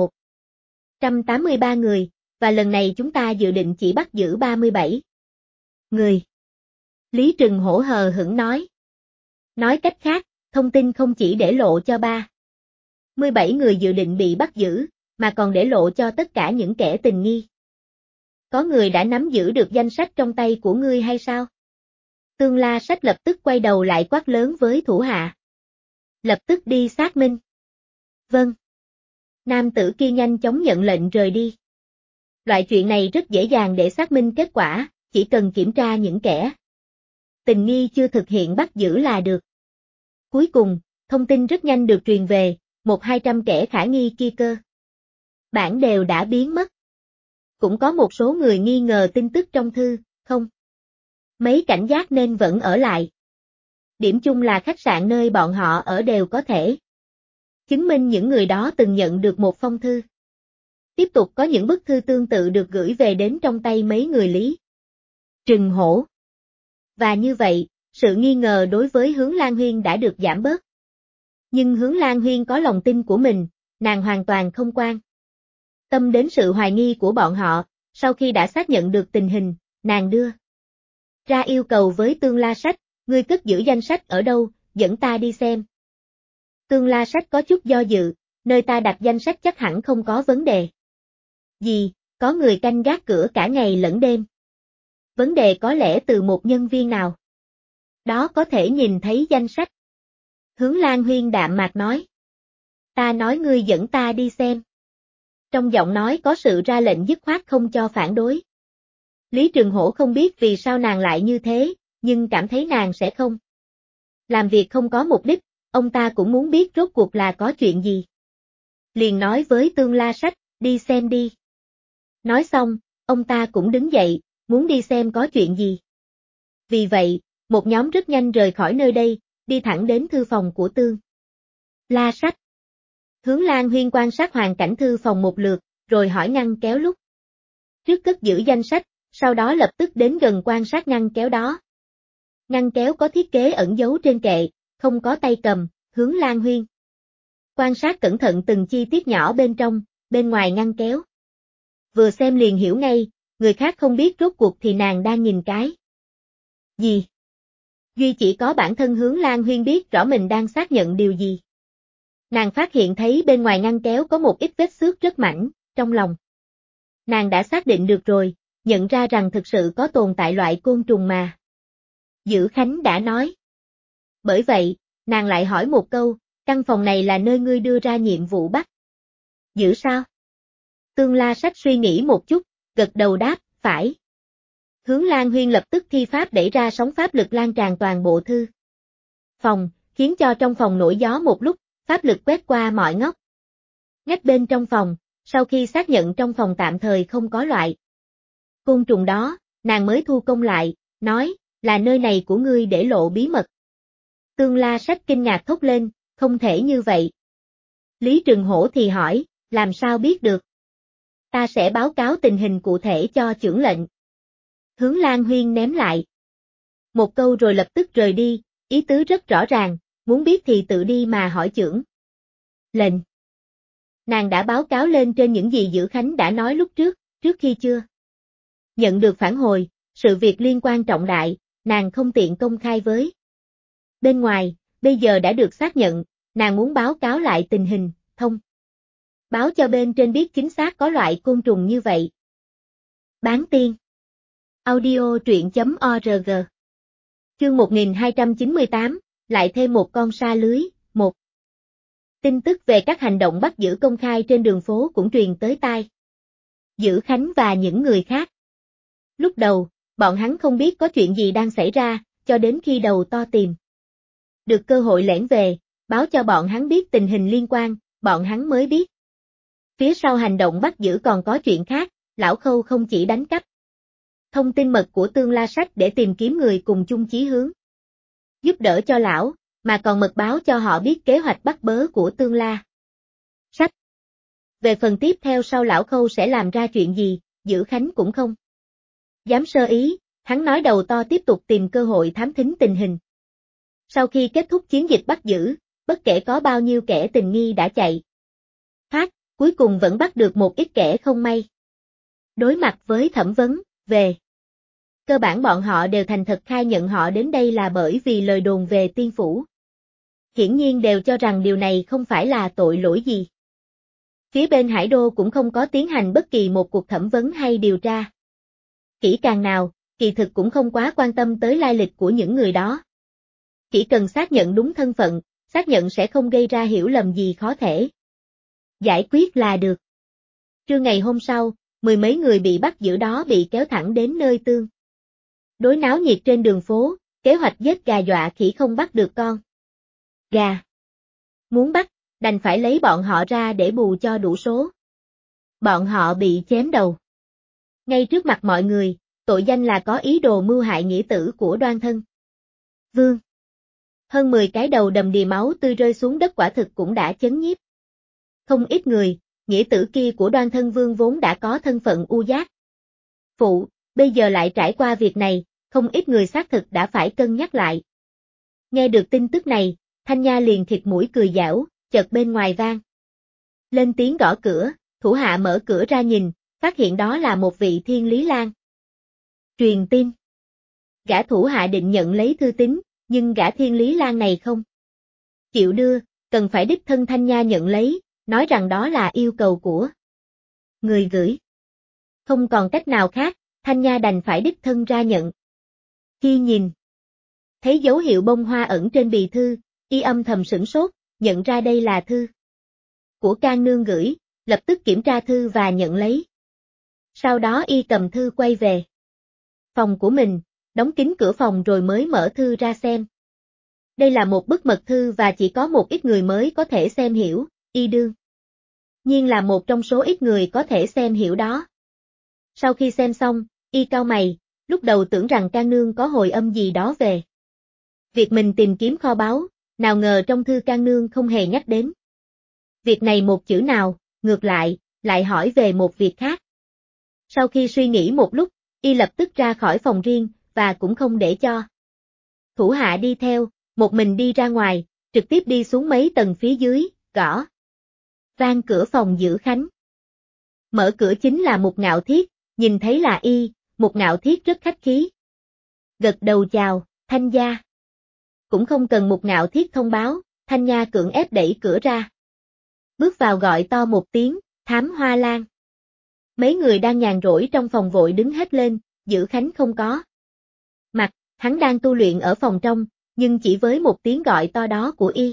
183 người, và lần này chúng ta dự định chỉ bắt giữ 37 người. Lý Trừng Hổ hờ hững nói. Nói cách khác, thông tin không chỉ để lộ cho 37 người dự định bị bắt giữ, mà còn để lộ cho tất cả những kẻ tình nghi. Có người đã nắm giữ được danh sách trong tay của ngươi hay sao? Tương La Sách lập tức quay đầu lại quát lớn với thủ hạ. Lập tức đi xác minh. Vâng. Nam tử kia nhanh chóng nhận lệnh rời đi. Loại chuyện này rất dễ dàng để xác minh kết quả, chỉ cần kiểm tra những kẻ tình nghi chưa thực hiện bắt giữ là được. Cuối cùng, thông tin rất nhanh được truyền về, 100-200 kẻ khả nghi kia cơ bản đều đã biến mất. Cũng có một số người nghi ngờ tin tức trong thư, không mấy cảnh giác nên vẫn ở lại. Điểm chung là khách sạn nơi bọn họ ở đều có thể chứng minh những người đó từng nhận được một phong thư. Tiếp tục có những bức thư tương tự được gửi về đến trong tay mấy người Lý Trừng Hổ. Và như vậy, sự nghi ngờ đối với Hướng Lan Huyên đã được giảm bớt. Nhưng Hướng Lan Huyên có lòng tin của mình, nàng hoàn toàn không quan tâm đến sự hoài nghi của bọn họ, sau khi đã xác nhận được tình hình, nàng đưa ra yêu cầu với Tương La Sách, ngươi cất giữ danh sách ở đâu, dẫn ta đi xem. Tương La Sách có chút do dự, nơi ta đặt danh sách chắc hẳn không có vấn đề gì, có người canh gác cửa cả ngày lẫn đêm. Vấn đề có lẽ từ một nhân viên nào đó có thể nhìn thấy danh sách. Hướng Lan Huyên đạm mạc nói. Ta nói ngươi dẫn ta đi xem. Trong giọng nói có sự ra lệnh dứt khoát không cho phản đối. Lý Trừng Hổ không biết vì sao nàng lại như thế, nhưng cảm thấy nàng sẽ không làm việc không có mục đích, ông ta cũng muốn biết rốt cuộc là có chuyện gì. Liền nói với Tương La Sách, đi xem đi. Nói xong, ông ta cũng đứng dậy, muốn đi xem có chuyện gì. Vì vậy, một nhóm rất nhanh rời khỏi nơi đây, đi thẳng đến thư phòng của Tương La Sách. Hướng Lan Huyên quan sát hoàn cảnh thư phòng một lượt, rồi hỏi ngăn kéo lúc trước cất giữ danh sách, sau đó lập tức đến gần quan sát ngăn kéo đó. Ngăn kéo có thiết kế ẩn giấu trên kệ, không có tay cầm, Hướng Lan Huyên quan sát cẩn thận từng chi tiết nhỏ bên trong, bên ngoài ngăn kéo. Vừa xem liền hiểu ngay, người khác không biết rốt cuộc thì nàng đang nhìn cái gì. Duy chỉ có bản thân Hướng Lan Huyên biết rõ mình đang xác nhận điều gì. Nàng phát hiện thấy bên ngoài ngăn kéo có một ít vết xước rất mảnh, trong lòng. Nàng đã xác định được rồi, nhận ra rằng thực sự có tồn tại loại côn trùng mà Dữ Khánh đã nói. Bởi vậy, nàng lại hỏi một câu, căn phòng này là nơi ngươi đưa ra nhiệm vụ bắt giữ sao? Tương La Sách suy nghĩ một chút, gật đầu đáp, phải. Hướng Lan Huyên lập tức thi pháp đẩy ra sóng pháp lực lan tràn toàn bộ thư phòng, khiến cho trong phòng nổi gió một lúc, pháp lực quét qua mọi ngóc ngách bên trong phòng, sau khi xác nhận trong phòng tạm thời không có loại côn trùng đó, nàng mới thu công lại, nói, là nơi này của ngươi để lộ bí mật. Tương La Sách kinh ngạc thốt lên, không thể như vậy. Lý Trừng Hổ thì hỏi, làm sao biết được? Ta sẽ báo cáo tình hình cụ thể cho chưởng lệnh. Hướng Lan Huyên ném lại một câu rồi lập tức rời đi, ý tứ rất rõ ràng, muốn biết thì tự đi mà hỏi chưởng lệnh. Nàng đã báo cáo lên trên những gì Dữ Khánh đã nói lúc trước khi chưa nhận được phản hồi, sự việc liên quan trọng đại, nàng không tiện công khai với bên ngoài, bây giờ đã được xác nhận, nàng muốn báo cáo lại tình hình, thông báo cho bên trên biết chính xác có loại côn trùng như vậy. Bán tiên audio truyện.org Chương 1298, lại thêm một con sa lưới, một tin tức về các hành động bắt giữ công khai trên đường phố cũng truyền tới tai Dữ Khánh và những người khác. Lúc đầu, bọn hắn không biết có chuyện gì đang xảy ra, cho đến khi đầu to tìm được cơ hội lẻn về, báo cho bọn hắn biết tình hình liên quan, bọn hắn mới biết. Phía sau hành động bắt giữ còn có chuyện khác, lão Khâu không chỉ đánh cắp thông tin mật của Tương La Sách để tìm kiếm người cùng chung chí hướng, giúp đỡ cho lão, mà còn mật báo cho họ biết kế hoạch bắt bớ của Tương La Sách. Về phần tiếp theo sau lão Khâu sẽ làm ra chuyện gì, Dữ Khánh cũng không dám sơ ý, hắn nói đầu to tiếp tục tìm cơ hội thám thính tình hình. Sau khi kết thúc chiến dịch bắt giữ, bất kể có bao nhiêu kẻ tình nghi đã chạy thoát, cuối cùng vẫn bắt được một ít kẻ không may. Đối mặt với thẩm vấn, về cơ bản bọn họ đều thành thật khai nhận họ đến đây là bởi vì lời đồn về tiên phủ. Hiển nhiên đều cho rằng điều này không phải là tội lỗi gì. Phía bên Hải Đô cũng không có tiến hành bất kỳ một cuộc thẩm vấn hay điều tra kỹ càng nào, kỳ thực cũng không quá quan tâm tới lai lịch của những người đó. Chỉ cần xác nhận đúng thân phận, xác nhận sẽ không gây ra hiểu lầm gì khó thể giải quyết là được. Trưa ngày hôm sau, mười mấy người bị bắt giữ đó bị kéo thẳng đến nơi tương đối náo nhiệt trên đường phố, kế hoạch giết gà dọa khỉ không bắt được con gà. Muốn bắt, đành phải lấy bọn họ ra để bù cho đủ số. Bọn họ bị chém đầu ngay trước mặt mọi người, tội danh là có ý đồ mưu hại nghĩa tử của Đoan Thân Vương. Hơn 10 cái đầu đầm đìa máu tươi rơi xuống đất quả thực cũng đã chấn nhiếp không ít người, nghĩa tử kia của Đoan Thân Vương vốn đã có thân phận u giác phụ, bây giờ lại trải qua việc này, không ít người xác thực đã phải cân nhắc lại. Nghe được tin tức này, Thanh Nha liền thịt mũi cười giảo, chợt bên ngoài vang lên tiếng gõ cửa, thủ hạ mở cửa ra nhìn, phát hiện đó là một vị Thiên Lý Lang. Truyền tin. Gã thủ hạ định nhận lấy thư tín, nhưng gã Thiên Lý Lang này không chịu đưa, cần phải đích thân Thanh Nha nhận lấy, nói rằng đó là yêu cầu của người gửi. Không còn cách nào khác, Thanh Nha đành phải đích thân ra nhận. Khi nhìn thấy dấu hiệu bông hoa ẩn trên bì thư, y âm thầm sửng sốt, nhận ra đây là thư của Can Nương gửi, lập tức kiểm tra thư và nhận lấy. Sau đó y cầm thư quay về phòng của mình, đóng kín cửa phòng rồi mới mở thư ra xem. Đây là một bức mật thư và chỉ có một ít người mới có thể xem hiểu, y đương nhiên là một trong số ít người có thể xem hiểu đó. Sau khi xem xong, y cau mày, lúc đầu tưởng rằng Can Nương có hồi âm gì đó về việc mình tìm kiếm kho báu, nào ngờ trong thư Can Nương không hề nhắc đến việc này một chữ nào, ngược lại hỏi về một việc khác. Sau khi suy nghĩ một lúc, y lập tức ra khỏi phòng riêng, và cũng không để cho thủ hạ đi theo, một mình đi ra ngoài, trực tiếp đi xuống mấy tầng phía dưới, gõ vang cửa phòng Dữ Khánh. Mở cửa chính là Mục Ngạo Thiết, nhìn thấy là y, Mục Ngạo Thiết rất khách khí. Gật đầu chào, Thanh gia. Cũng không cần Mục Ngạo Thiết thông báo, Thanh Nha cưỡng ép đẩy cửa ra. Bước vào gọi to một tiếng, Thám Hoa Lan. Mấy người đang nhàn rỗi trong phòng vội đứng hết lên, Dữ Khánh không có mặt, hắn đang tu luyện ở phòng trong, nhưng chỉ với một tiếng gọi to đó của y,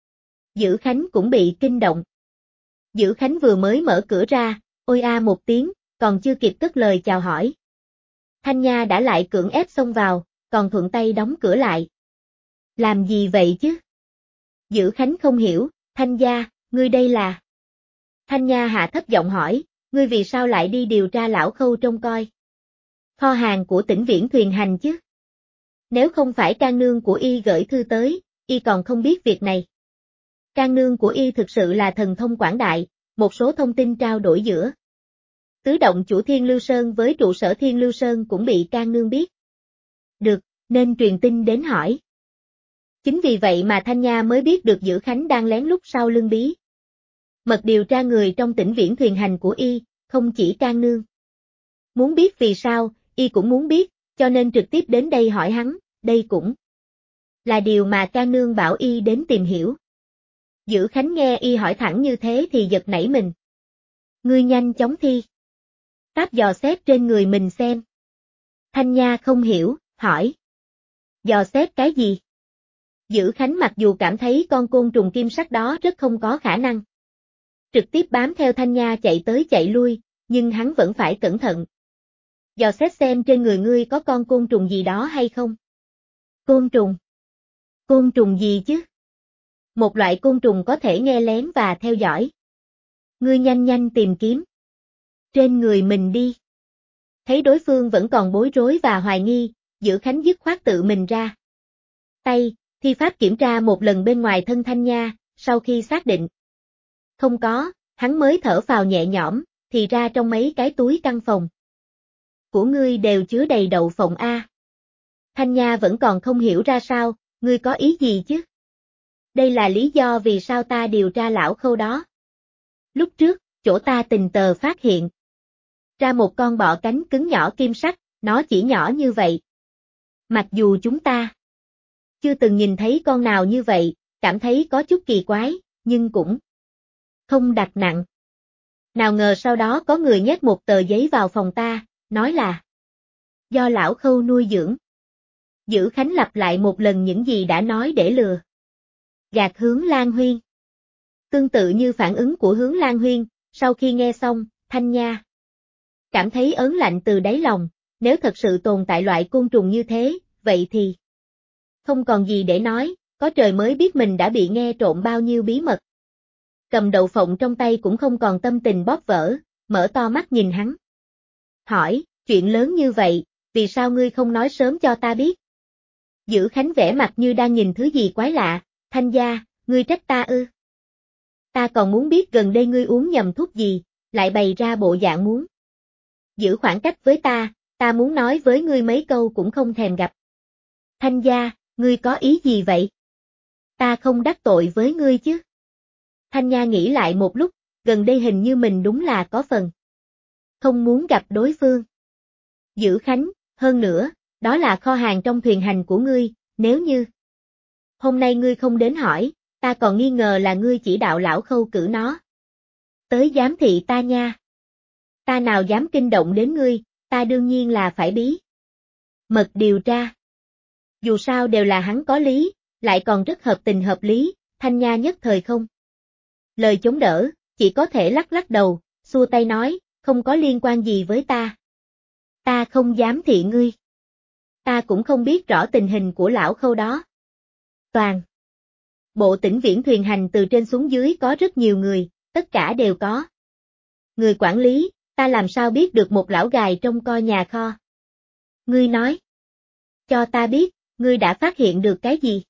Dữ Khánh cũng bị kinh động. Dữ Khánh vừa mới mở cửa ra, ôi a một tiếng, còn chưa kịp cất lời chào hỏi. Thanh Nha đã lại cưỡng ép xông vào, còn thuận tay đóng cửa lại. Làm gì vậy chứ? Dữ Khánh không hiểu, Thanh gia, ngươi đây là... Thanh Nha hạ thấp giọng hỏi, ngươi vì sao lại đi điều tra lão Khâu trông coi? Kho hàng của Tĩnh Viễn thuyền hành chứ? Nếu không phải Trang nương của y gửi thư tới, y còn không biết việc này. Trang nương của y thực sự là thần thông quảng đại, một số thông tin trao đổi giữa tứ động chủ Thiên Lưu Sơn với trụ sở Thiên Lưu Sơn cũng bị Trang nương biết. Được, nên truyền tin đến hỏi. Chính vì vậy mà Thanh Nha mới biết được Dữ Khánh đang lén lút sau lưng Bí mật điều tra người trong Tĩnh Viễn thuyền hành của y, không chỉ Trang nương. Muốn biết vì sao, y cũng muốn biết, cho nên trực tiếp đến đây hỏi hắn, đây cũng là điều mà Trang nương bảo y đến tìm hiểu. Dữ Khánh nghe y hỏi thẳng như thế thì giật nảy mình. Ngươi nhanh chóng thi pháp dò xét trên người mình xem. Thanh Nha không hiểu, hỏi. Dò xét cái gì? Dữ Khánh mặc dù cảm thấy con côn trùng kim sắc đó rất không có khả năng trực tiếp bám theo Thanh Nha chạy tới chạy lui, nhưng hắn vẫn phải cẩn thận. Dò xét xem trên người ngươi có con côn trùng gì đó hay không? Côn trùng? Côn trùng gì chứ? Một loại côn trùng có thể nghe lén và theo dõi. Ngươi nhanh nhanh tìm kiếm. Trên người mình đi. Thấy đối phương vẫn còn bối rối và hoài nghi, Dữ Khánh dứt khoát tự mình ra tay, thi pháp kiểm tra một lần bên ngoài thân Thanh Nha, sau khi xác định không có, hắn mới thở phào nhẹ nhõm, thì ra trong mấy cái túi căn phòng của ngươi đều chứa đầy đậu phộng a. Thanh Nha vẫn còn không hiểu ra sao, ngươi có ý gì chứ? Đây là lý do vì sao ta điều tra lão Khâu đó. Lúc trước, chỗ ta tình tờ phát hiện ra một con bọ cánh cứng nhỏ kim sắc, nó chỉ nhỏ như vậy. Mặc dù chúng ta chưa từng nhìn thấy con nào như vậy, cảm thấy có chút kỳ quái, nhưng cũng không đặt nặng. Nào ngờ sau đó có người nhét một tờ giấy vào phòng ta, nói là do lão Khâu nuôi dưỡng. Dữ Khánh lặp lại một lần những gì đã nói để lừa gạt Hướng Lan Huyên. Tương tự như phản ứng của Hướng Lan Huyên, sau khi nghe xong, Thanh Nha cảm thấy ớn lạnh từ đáy lòng, nếu thật sự tồn tại loại côn trùng như thế, vậy thì không còn gì để nói, có trời mới biết mình đã bị nghe trộm bao nhiêu bí mật. Cầm đậu phộng trong tay cũng không còn tâm tình bóp vỡ, mở to mắt nhìn hắn. Hỏi, chuyện lớn như vậy, vì sao ngươi không nói sớm cho ta biết? Dữ Khánh vẻ mặt như đang nhìn thứ gì quái lạ, Thanh gia, ngươi trách ta ư? Ta còn muốn biết gần đây ngươi uống nhầm thuốc gì, lại bày ra bộ dạng muốn giữ khoảng cách với ta muốn nói với ngươi mấy câu cũng không thèm gặp. Thanh gia, ngươi có ý gì vậy? Ta không đắc tội với ngươi chứ? Thanh Nha nghĩ lại một lúc, gần đây hình như mình đúng là có phần không muốn gặp đối phương. Dữ Khánh, hơn nữa, đó là kho hàng trong thuyền hành của ngươi, nếu như hôm nay ngươi không đến hỏi, ta còn nghi ngờ là ngươi chỉ đạo lão Khâu cử nó tới giám thị ta nha. Ta nào dám kinh động đến ngươi, ta đương nhiên là phải bí mật điều tra. Dù sao đều là hắn có lý, lại còn rất hợp tình hợp lý, Thanh Nha nhất thời không lời chống đỡ, chỉ có thể lắc lắc đầu, xua tay nói, không có liên quan gì với ta. Ta không dám thị ngươi. Ta cũng không biết rõ tình hình của lão Khâu đó. Toàn bộ Tĩnh Viễn thuyền hành từ trên xuống dưới có rất nhiều người, tất cả đều có người quản lý, ta làm sao biết được một lão gài trông coi nhà kho. Ngươi nói cho ta biết, ngươi đã phát hiện được cái gì?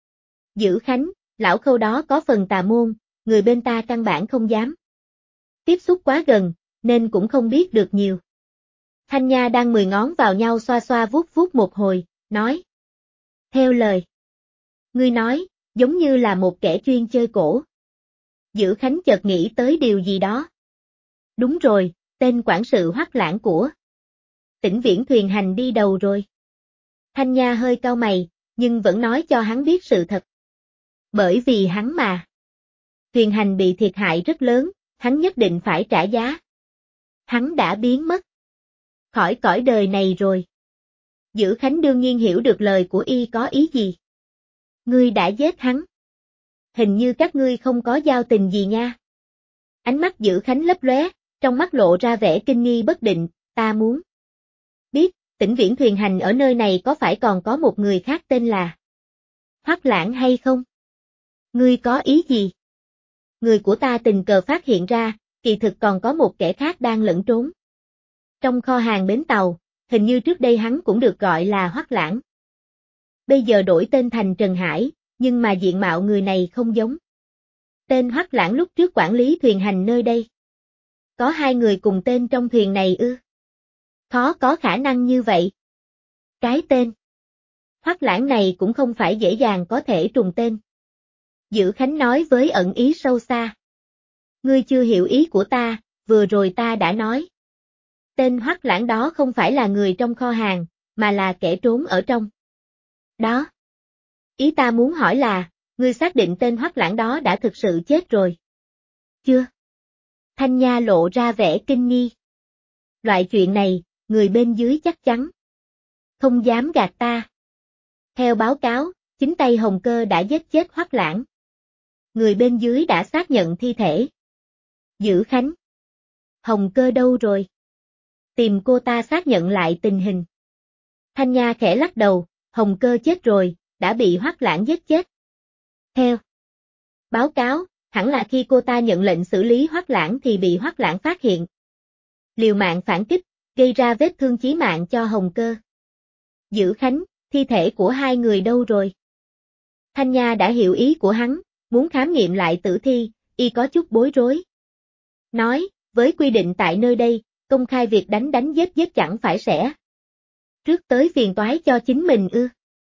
Dữ Khánh, lão Khâu đó có phần tà môn, người bên ta căn bản không dám tiếp xúc quá gần, nên cũng không biết được nhiều. Thanh Nha đang 10 ngón vào nhau xoa xoa vuốt vuốt một hồi, nói. Theo lời ngươi nói, giống như là một kẻ chuyên chơi cổ. Dữ Khánh chợt nghĩ tới điều gì đó. Đúng rồi, tên quản sự Hoắc Lãng của Tĩnh Viễn thuyền hành đi đâu rồi? Thanh Nha hơi cau mày, nhưng vẫn nói cho hắn biết sự thật. Bởi vì hắn mà thuyền hành bị thiệt hại rất lớn, hắn nhất định phải trả giá. Hắn đã biến mất khỏi cõi đời này rồi. Dữ Khánh đương nhiên hiểu được lời của y có ý gì. Ngươi đã giết hắn. Hình như các ngươi không có giao tình gì nha. Ánh mắt Dữ Khánh lấp lóe, trong mắt lộ ra vẻ kinh nghi bất định, ta muốn biết, Tĩnh Viễn thuyền hành ở nơi này có phải còn có một người khác tên là Hoắc Lãng hay không? Ngươi có ý gì? Người của ta tình cờ phát hiện ra, kỳ thực còn có một kẻ khác đang lẫn trốn. Trong kho hàng bến tàu, hình như trước đây hắn cũng được gọi là Hoắc Lãng. Bây giờ đổi tên thành Trần Hải, nhưng mà diện mạo người này không giống. Tên Hoắc Lãng lúc trước quản lý thuyền hành nơi đây. Có hai người cùng tên trong thuyền này ư? Khó có khả năng như vậy. Cái tên Hoắc Lãng này cũng không phải dễ dàng có thể trùng tên. Dữ Khánh nói với ẩn ý sâu xa. Ngươi chưa hiểu ý của ta, vừa rồi ta đã nói. Tên Hoắc Lãng đó không phải là người trong kho hàng, mà là kẻ trốn ở trong. Đó. Ý ta muốn hỏi là, ngươi xác định tên Hoắc Lãng đó đã thực sự chết rồi. Chưa. Thanh Nha lộ ra vẻ kinh nghi. Loại chuyện này, người bên dưới chắc chắn. Không dám gạt ta. Theo báo cáo, chính tay Hồng Cơ đã giết chết Hoắc Lãng. Người bên dưới đã xác nhận thi thể. Dữ Khánh. Hồng Cơ đâu rồi? Tìm cô ta xác nhận lại tình hình. Thanh Nha khẽ lắc đầu, Hồng Cơ chết rồi, đã bị Hoắc Lãng giết chết. Theo báo cáo, hẳn là khi cô ta nhận lệnh xử lý Hoắc Lãng thì bị Hoắc Lãng phát hiện. Liều mạng phản kích, gây ra vết thương chí mạng cho Hồng Cơ. Dữ Khánh, thi thể của hai người đâu rồi? Thanh Nha đã hiểu ý của hắn, muốn khám nghiệm lại tử thi, y có chút bối rối. Nói, với quy định tại nơi đây, công khai việc đánh giết chẳng phải sẽ trước tới phiền toái cho chính mình ư?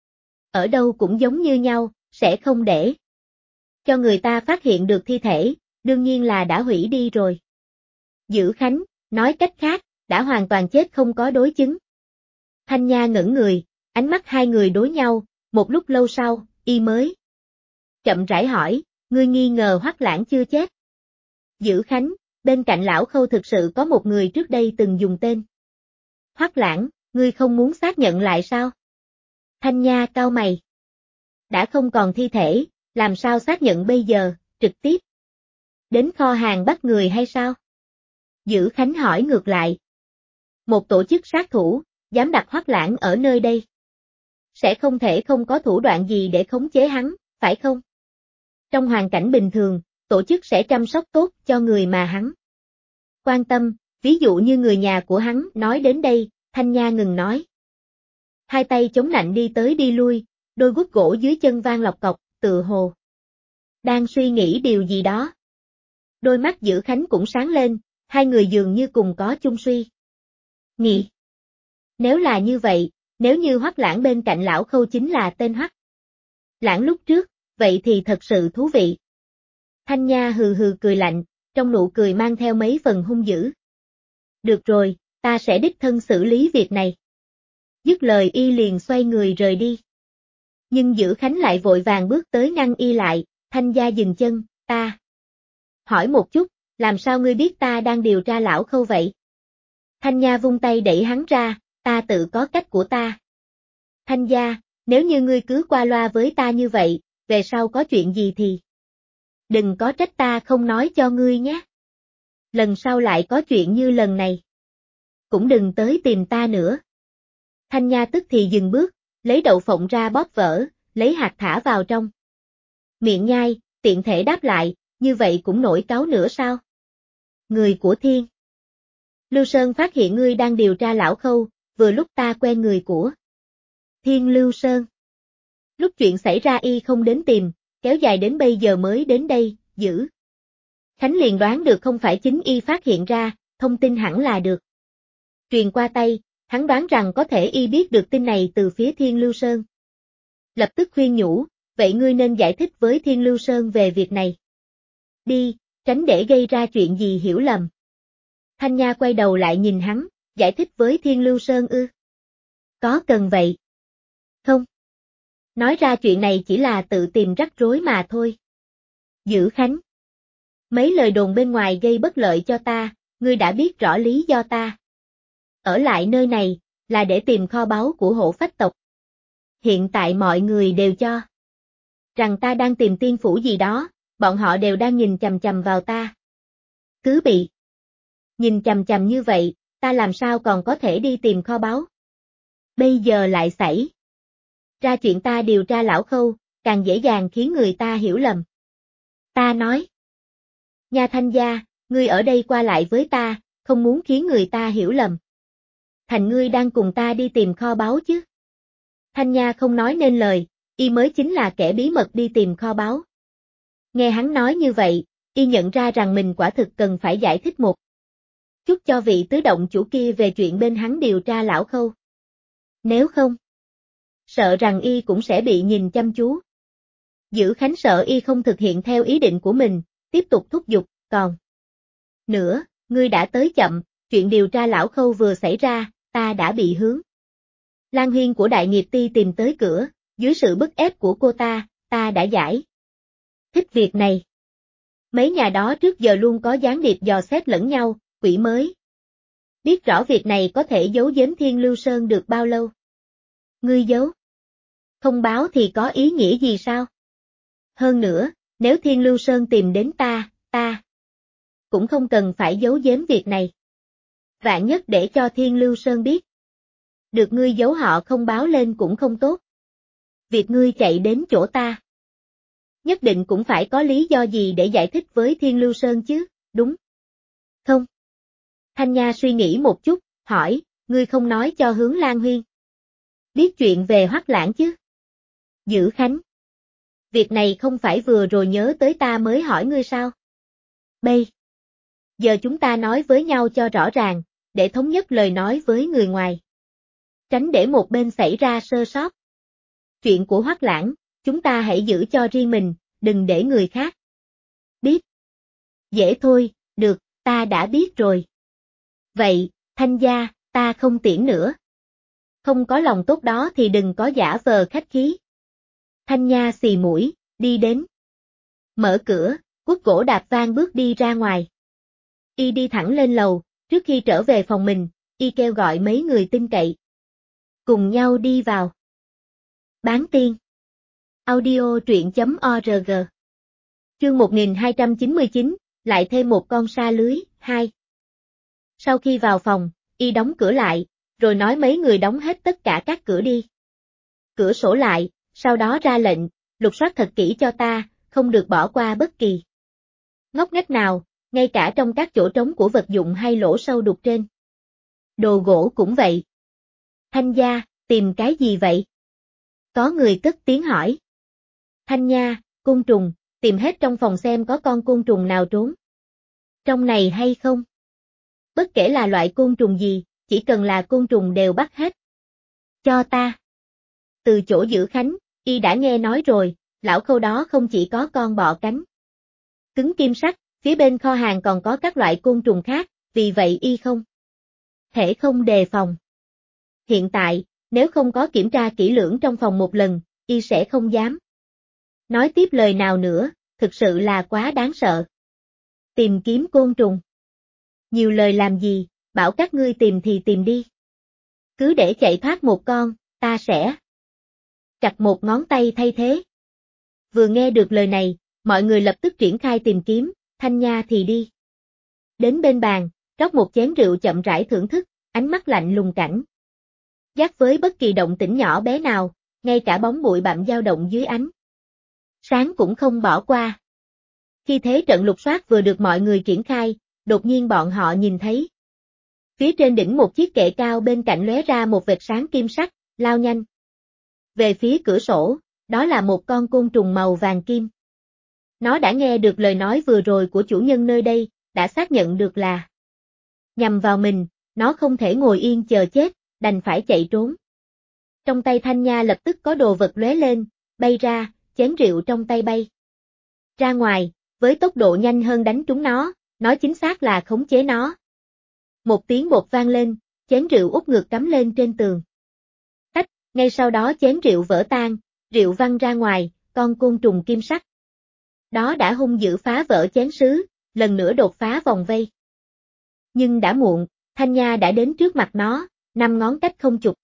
Ở đâu cũng giống như nhau, sẽ không để cho người ta phát hiện được thi thể, đương nhiên là đã hủy đi rồi. Dữ Khánh, nói cách khác, đã hoàn toàn chết không có đối chứng. Thanh Nha ngẩn người, ánh mắt hai người đối nhau, một lúc lâu sau, y mới chậm rãi hỏi, ngươi nghi ngờ Hoắc Lãng chưa chết. Dữ Khánh, bên cạnh lão Khâu thực sự có một người trước đây từng dùng tên Hoắc Lãng, ngươi không muốn xác nhận lại sao? Thanh Nha cau mày. Đã không còn thi thể, làm sao xác nhận bây giờ, trực tiếp đến kho hàng bắt người hay sao? Dữ Khánh hỏi ngược lại. Một tổ chức sát thủ, dám đặt Hoắc Lãng ở nơi đây. Sẽ không thể không có thủ đoạn gì để khống chế hắn, phải không? Trong hoàn cảnh bình thường, tổ chức sẽ chăm sóc tốt cho người mà hắn quan tâm, ví dụ như người nhà của hắn. Nói đến đây, Thanh Nha ngừng nói. Hai tay chống nạnh đi tới đi lui, đôi guốc gỗ dưới chân vang lọc cọc, tựa hồ đang suy nghĩ điều gì đó. Đôi mắt Dữ Khánh cũng sáng lên, hai người dường như cùng có chung suy nghĩ. Nếu là như vậy, nếu như Hoắc Lãng bên cạnh lão Khâu chính là tên Hoắc Lãng lúc trước, vậy thì thật sự thú vị. Thanh Nha hừ hừ cười lạnh, trong nụ cười mang theo mấy phần hung dữ. Được rồi, ta sẽ đích thân xử lý việc này. Dứt lời y liền xoay người rời đi. Nhưng Dữ Khánh lại vội vàng bước tới ngăn y lại, Thanh Gia dừng chân, ta hỏi một chút, làm sao ngươi biết ta đang điều tra lão Khâu vậy? Thanh Nha vung tay đẩy hắn ra, ta tự có cách của ta. Thanh Gia, nếu như ngươi cứ qua loa với ta như vậy, về sau có chuyện gì thì đừng có trách ta không nói cho ngươi nhé. Lần sau lại có chuyện như lần này, cũng đừng tới tìm ta nữa. Thanh Nha tức thì dừng bước, lấy đậu phộng ra bóp vỡ, lấy hạt thả vào trong miệng nhai, tiện thể đáp lại, như vậy cũng nổi cáu nữa sao? Người của Thiên Lưu Sơn phát hiện ngươi đang điều tra lão Khâu, vừa lúc ta quen người của Thiên Lưu Sơn. Lúc chuyện xảy ra y không đến tìm, kéo dài đến bây giờ mới đến đây, Dữ Khánh liền đoán được không phải chính y phát hiện ra, thông tin hẳn là được truyền qua tay, hắn đoán rằng có thể y biết được tin này từ phía Thiên Lưu Sơn. Lập tức khuyên nhủ, vậy ngươi nên giải thích với Thiên Lưu Sơn về việc này. Đi, tránh để gây ra chuyện gì hiểu lầm. Thanh Nha quay đầu lại nhìn hắn, giải thích với Thiên Lưu Sơn ư? Có cần vậy? Không. Nói ra chuyện này chỉ là tự tìm rắc rối mà thôi. Dữ Khánh. Mấy lời đồn bên ngoài gây bất lợi cho ta, ngươi đã biết rõ lý do ta ở lại nơi này, là để tìm kho báu của Hổ Phách tộc. Hiện tại mọi người đều cho rằng ta đang tìm tiên phủ gì đó, bọn họ đều đang nhìn chằm chằm vào ta. Cứ bị nhìn chằm chằm như vậy, ta làm sao còn có thể đi tìm kho báu? Bây giờ lại xảy ra chuyện ta điều tra lão Khâu, càng dễ dàng khiến người ta hiểu lầm. Ta nói. Nha Thanh gia, ngươi ở đây qua lại với ta, không muốn khiến người ta hiểu lầm. Thành ngươi đang cùng ta đi tìm kho báu chứ. Thanh Nha không nói nên lời, y mới chính là kẻ bí mật đi tìm kho báu. Nghe hắn nói như vậy, y nhận ra rằng mình quả thực cần phải giải thích một chút cho vị tứ động chủ kia về chuyện bên hắn điều tra lão Khâu. Nếu không, sợ rằng y cũng sẽ bị nhìn chăm chú. Dữ Khánh sợ y không thực hiện theo ý định của mình, tiếp tục thúc giục, còn nữa, ngươi đã tới chậm, chuyện điều tra lão Khâu vừa xảy ra, ta đã bị hướng Lan Huyên của Đại Nghiệp Ti tìm tới cửa, dưới sự bức ép của cô ta đã giải thích việc này. Mấy nhà đó trước giờ luôn có gián điệp dò xét lẫn nhau, quỷ mới biết rõ việc này có thể giấu giếm Thiên Lưu Sơn được bao lâu. Ngươi giấu không báo thì có ý nghĩa gì sao? Hơn nữa, nếu Thiên Lưu Sơn tìm đến ta cũng không cần phải giấu giếm việc này. Vạn nhất để cho Thiên Lưu Sơn biết. Được ngươi giấu họ không báo lên cũng không tốt. Việc ngươi chạy đến chỗ ta. Nhất định cũng phải có lý do gì để giải thích với Thiên Lưu Sơn chứ, đúng không? Thanh Nha suy nghĩ một chút, hỏi, ngươi không nói cho Hướng Lan Huyên biết chuyện về Hoắc Lãng chứ? Dữ Khánh. Việc này không phải vừa rồi nhớ tới ta mới hỏi ngươi sao? Bây giờ chúng ta nói với nhau cho rõ ràng, để thống nhất lời nói với người ngoài. Tránh để một bên xảy ra sơ sót. Chuyện của Hoắc Lãng, chúng ta hãy giữ cho riêng mình, đừng để người khác biết. Dễ thôi, được, ta đã biết rồi. Vậy, Thanh gia, ta không tiễn nữa. Không có lòng tốt đó thì đừng có giả vờ khách khí. Thanh Nha xì mũi, đi đến. Mở cửa, Quốc Cổ đạp vang bước đi ra ngoài. Y đi thẳng lên lầu, trước khi trở về phòng mình, y kêu gọi mấy người tin cậy. Cùng nhau đi vào. Bán tiên. Audio truyện.org. Chương 1299, lại thêm một con sa lưới, 2. Sau khi vào phòng, y đóng cửa lại, rồi nói mấy người đóng hết tất cả các cửa đi. Cửa sổ lại, sau đó ra lệnh, lục soát thật kỹ cho ta, không được bỏ qua bất kỳ ngóc ngách nào, ngay cả trong các chỗ trống của vật dụng hay lỗ sâu đục trên. Đồ gỗ cũng vậy. Thanh gia, tìm cái gì vậy? Có người cất tiếng hỏi. Thanh Nha, côn trùng, tìm hết trong phòng xem có con côn trùng nào trốn trong này hay không? Bất kể là loại côn trùng gì, chỉ cần là côn trùng đều bắt hết. Cho ta. Từ chỗ Dữ Khánh, y đã nghe nói rồi, lão Khâu đó không chỉ có con bọ cánh cứng kim sắt, phía bên kho hàng còn có các loại côn trùng khác, vì vậy y không thể không đề phòng. Hiện tại, nếu không có kiểm tra kỹ lưỡng trong phòng một lần, y sẽ không dám nói tiếp lời nào nữa, thực sự là quá đáng sợ. Tìm kiếm côn trùng. Nhiều lời làm gì, bảo các ngươi tìm thì tìm đi. Cứ để chạy thoát một con, ta sẽ chặt một ngón tay thay thế. Vừa nghe được lời này, mọi người lập tức triển khai tìm kiếm, Thanh Nha thì đi. Đến bên bàn, rót một chén rượu chậm rãi thưởng thức, ánh mắt lạnh lùng cảnh. Giác với bất kỳ động tĩnh nhỏ bé nào, ngay cả bóng bụi bặm dao động dưới ánh sáng cũng không bỏ qua. Khi thế trận lục soát vừa được mọi người triển khai, đột nhiên bọn họ nhìn thấy. Phía trên đỉnh một chiếc kệ cao bên cạnh lóe ra một vệt sáng kim sắc, lao nhanh. Về phía cửa sổ, đó là một con côn trùng màu vàng kim. Nó đã nghe được lời nói vừa rồi của chủ nhân nơi đây, đã xác nhận được là nhằm vào mình, nó không thể ngồi yên chờ chết, đành phải chạy trốn. Trong tay Thanh Nha lập tức có đồ vật lóe lên, bay ra, chén rượu trong tay bay ra ngoài, với tốc độ nhanh hơn đánh trúng nó, nói chính xác là khống chế nó. Một tiếng bột vang lên, chén rượu úp ngược cắm lên trên tường. Tách, ngay sau đó chén rượu vỡ tan, rượu văng ra ngoài, con côn trùng kim sắc. Đó đã hung dữ phá vỡ chén sứ, lần nữa đột phá vòng vây. Nhưng đã muộn, Thanh Nha đã đến trước mặt nó, 5 ngón cách không chụp.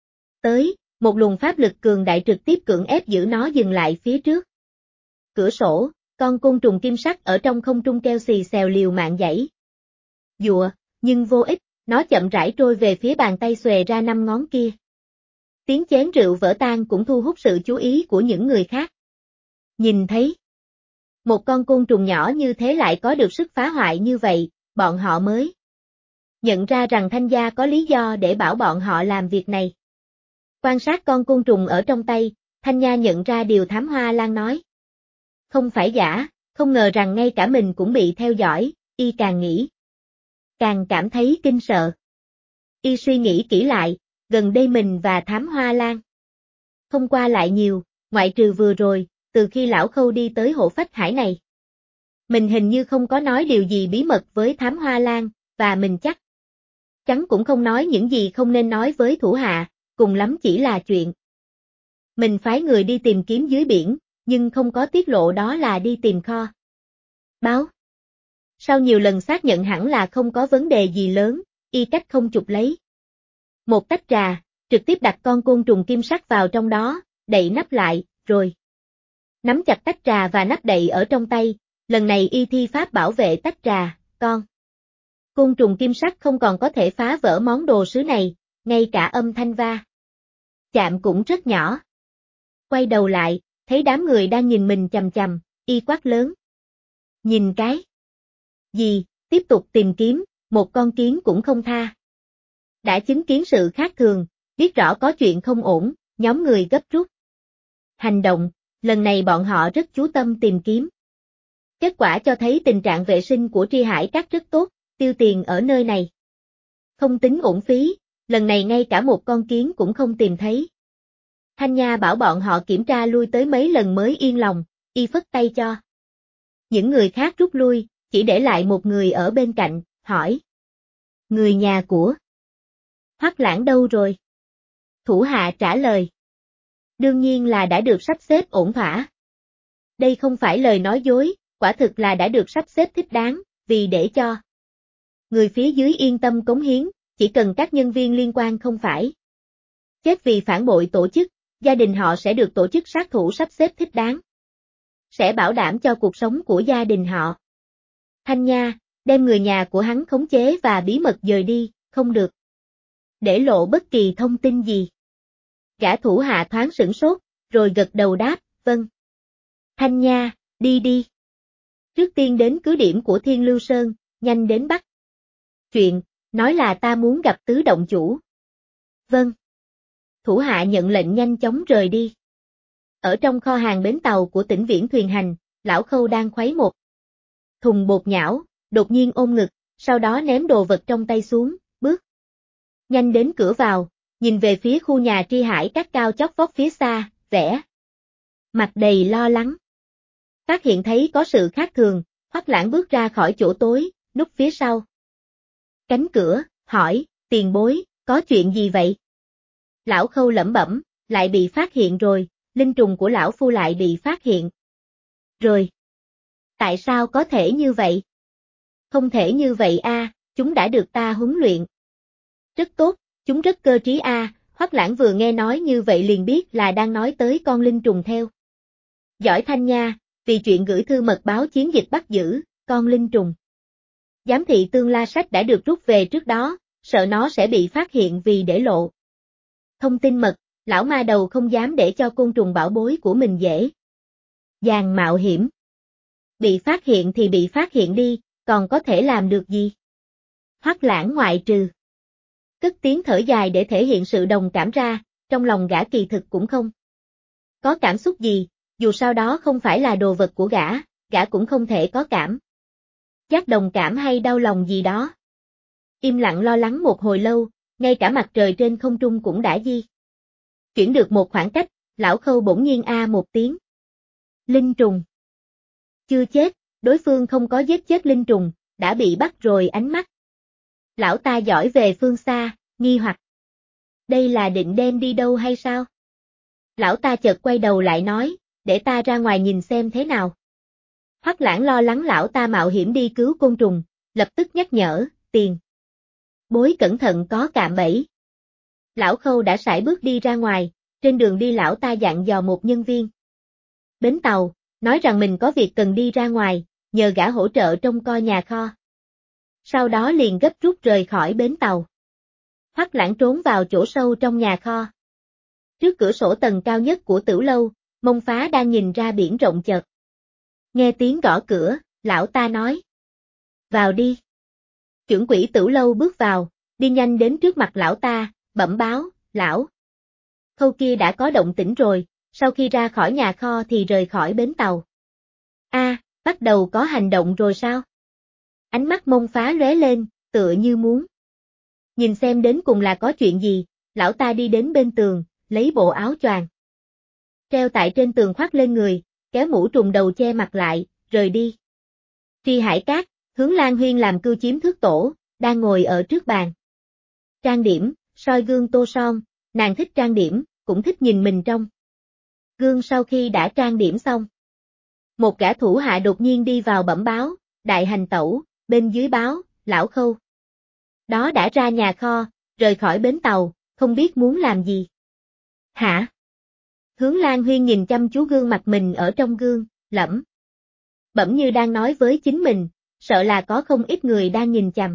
Tới, một luồng pháp lực cường đại trực tiếp cưỡng ép giữ nó dừng lại phía trước. Cửa sổ, con côn trùng kim sắc ở trong không trung kêu xì xèo liều mạng giãy giụa, nhưng vô ích, nó chậm rãi trôi về phía bàn tay xòe ra 5 ngón kia. Tiếng chén rượu vỡ tan cũng thu hút sự chú ý của những người khác. Nhìn thấy một con côn trùng nhỏ như thế lại có được sức phá hoại như vậy, bọn họ mới nhận ra rằng Thanh gia có lý do để bảo bọn họ làm việc này. Quan sát con côn trùng ở trong tay, Thanh Nha nhận ra điều Thám Hoa Lan nói. Không phải giả, không ngờ rằng ngay cả mình cũng bị theo dõi, y càng nghĩ càng cảm thấy kinh sợ. Y suy nghĩ kỹ lại, gần đây mình và Thám Hoa Lan không qua lại nhiều, ngoại trừ vừa rồi, từ khi lão Khâu đi tới hộ phách hải này. Mình hình như không có nói điều gì bí mật với Thám Hoa Lan, và mình chắc chắn cũng không nói những gì không nên nói với thủ hạ, cùng lắm chỉ là chuyện mình phái người đi tìm kiếm dưới biển, nhưng không có tiết lộ đó là đi tìm kho báu. Sau nhiều lần xác nhận hẳn là không có vấn đề gì lớn, y cách không chụp lấy một tách trà, trực tiếp đặt con côn trùng kim sắc vào trong đó, đậy nắp lại, rồi nắm chặt tách trà và nắp đậy ở trong tay, lần này y thi pháp bảo vệ tách trà, con côn trùng kim sắc không còn có thể phá vỡ món đồ sứ này, ngay cả âm thanh va chạm cũng rất nhỏ. Quay đầu lại, thấy đám người đang nhìn mình chằm chằm, y quát lớn. Nhìn cái gì, tiếp tục tìm kiếm, một con kiến cũng không tha. Đã chứng kiến sự khác thường, biết rõ có chuyện không ổn, nhóm người gấp rút hành động, lần này bọn họ rất chú tâm tìm kiếm. Kết quả cho thấy tình trạng vệ sinh của Tri Hải Các rất tốt, tiêu tiền ở nơi này không tính uổng phí, lần này ngay cả một con kiến cũng không tìm thấy. Thanh Nha bảo bọn họ kiểm tra lui tới mấy lần mới yên lòng, y phất tay cho những người khác rút lui, chỉ để lại một người ở bên cạnh, hỏi. Người nhà của Hoắc Lãng đâu rồi? Thủ hạ trả lời. Đương nhiên là đã được sắp xếp ổn thỏa. Đây không phải lời nói dối, quả thực là đã được sắp xếp thích đáng, vì để cho người phía dưới yên tâm cống hiến, chỉ cần các nhân viên liên quan không phải chết vì phản bội tổ chức, gia đình họ sẽ được tổ chức sát thủ sắp xếp thích đáng. Sẽ bảo đảm cho cuộc sống của gia đình họ. Thanh Nha, đem người nhà của hắn khống chế và bí mật dời đi, không được để lộ bất kỳ thông tin gì. Gã thủ hạ thoáng sửng sốt, rồi gật đầu đáp, vâng. Thanh Nha, đi đi. Trước tiên đến cứ điểm của Thiên Lưu Sơn, nhanh đến bắt chuyện, nói là ta muốn gặp tứ động chủ. Vâng. Thủ hạ nhận lệnh nhanh chóng rời đi. Ở trong kho hàng bến tàu của tỉnh Viễn Thuyền Hành, lão Khâu đang khuấy một thùng bột nhão, đột nhiên ôm ngực, sau đó ném đồ vật trong tay xuống, bước nhanh đến cửa vào, nhìn về phía khu nhà Tri Hải Các cao chót vót phía xa, vẻ mặt đầy lo lắng. Phát hiện thấy có sự khác thường, Hoắc Lãng bước ra khỏi chỗ tối, núp phía sau cánh cửa, hỏi, tiền bối, có chuyện gì vậy? Lão Khâu lẩm bẩm, lại bị phát hiện rồi, linh trùng của lão phu lại bị phát hiện rồi. Tại sao có thể như vậy? Không thể như vậy a, chúng đã được ta huấn luyện rất tốt, chúng rất cơ trí a. Hoắc Lãng vừa nghe nói như vậy liền biết là đang nói tới con linh trùng theo dõi Thanh Nha, vì chuyện gửi thư mật báo chiến dịch bắt giữ con linh trùng. Giám thị Tương La Sách đã được rút về trước đó, sợ nó sẽ bị phát hiện vì để lộ thông tin mật, lão ma đầu không dám để cho côn trùng bảo bối của mình dễ dàng mạo hiểm. Bị phát hiện thì bị phát hiện đi, còn có thể làm được gì? Hoắc Lãng ngoại trừ cất tiếng thở dài để thể hiện sự đồng cảm ra, trong lòng gã kỳ thực cũng không có cảm xúc gì, dù sao đó không phải là đồ vật của gã cũng không thể có cảm giác đồng cảm hay đau lòng gì đó. Im lặng lo lắng một hồi lâu, ngay cả mặt trời trên không trung cũng đã di chuyển được một khoảng cách, lão Khâu bỗng nhiên a một tiếng. Linh trùng chưa chết, đối phương không có giết chết linh trùng, đã bị bắt rồi. Ánh mắt lão ta dõi về phương xa, nghi hoặc. Đây là định đem đi đâu hay sao? Lão ta chợt quay đầu lại nói, để ta ra ngoài nhìn xem thế nào. Hoắc Lãng lo lắng lão ta mạo hiểm đi cứu côn trùng, lập tức nhắc nhở, tiền bối cẩn thận có cạm bẫy. Lão Khâu đã sải bước đi ra ngoài, trên đường đi lão ta dặn dò một nhân viên bến tàu, nói rằng mình có việc cần đi ra ngoài, nhờ gã hỗ trợ trông coi nhà kho. Sau đó liền gấp rút rời khỏi bến tàu. Hoắc Lãng trốn vào chỗ sâu trong nhà kho. Trước cửa sổ tầng cao nhất của Tửu lâu, Mông Phá đang nhìn ra biển rộng chợt. Nghe tiếng gõ cửa, lão ta nói. Vào đi. Trưởng quỹ Tửu lâu bước vào, đi nhanh đến trước mặt lão ta, bẩm báo, lão. Khâu kia đã có động tĩnh rồi, sau khi ra khỏi nhà kho thì rời khỏi bến tàu. Bắt đầu có hành động rồi sao? Ánh mắt Mông Phá lóe lên, tựa như muốn nhìn xem đến cùng là có chuyện gì, lão ta đi đến bên tường, lấy bộ áo choàng treo tại trên tường khoác lên người, kéo mũ trùm đầu che mặt lại, rời đi. Tri Hải Cát, Hướng Lan Huyên làm cưu chiếm thước tổ, đang ngồi ở trước bàn. Trang điểm, soi gương tô son, nàng thích trang điểm, cũng thích nhìn mình trong gương sau khi đã trang điểm xong. Một gã thủ hạ đột nhiên đi vào bẩm báo, đại hành tẩu, bên dưới báo, lão Khâu. Đó đã ra nhà kho, rời khỏi bến tàu, không biết muốn làm gì. Hả? Hướng Lan Huyên nhìn chăm chú gương mặt mình ở trong gương, lẩm bẩm như đang nói với chính mình, sợ là có không ít người đang nhìn chằm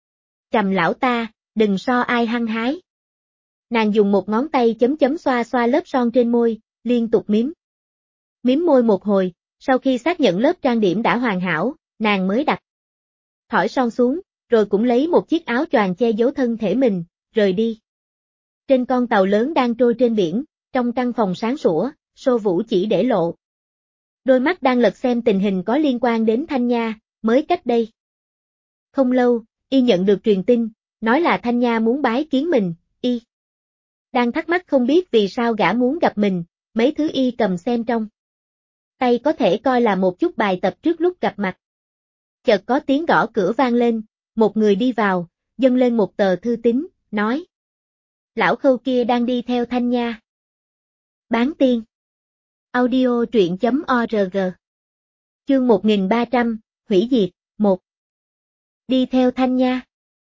lão ta, đừng so ai hăng hái. Nàng dùng một ngón tay chấm chấm xoa xoa lớp son trên môi, liên tục mím môi một hồi, sau khi xác nhận lớp trang điểm đã hoàn hảo, nàng mới đặt thỏi son xuống, rồi cũng lấy một chiếc áo choàng che giấu thân thể mình, rời đi. Trên con tàu lớn đang trôi trên biển, trong căn phòng sáng sủa, Sô Vũ chỉ để lộ đôi mắt đang lật xem tình hình có liên quan đến Thanh Nha, mới cách đây không lâu, y nhận được truyền tin, nói là Thanh Nha muốn bái kiến mình, y đang thắc mắc không biết vì sao gã muốn gặp mình, mấy thứ y cầm xem trong tay có thể coi là một chút bài tập trước lúc gặp mặt. Chợt có tiếng gõ cửa vang lên, một người đi vào, dâng lên một tờ thư tín, nói. Lão Khâu kia đang đi theo Thanh Nha. Bán tiên. Audio truyện.org. Chương 1300, hủy diệt, 1. Đi theo Thanh Nha.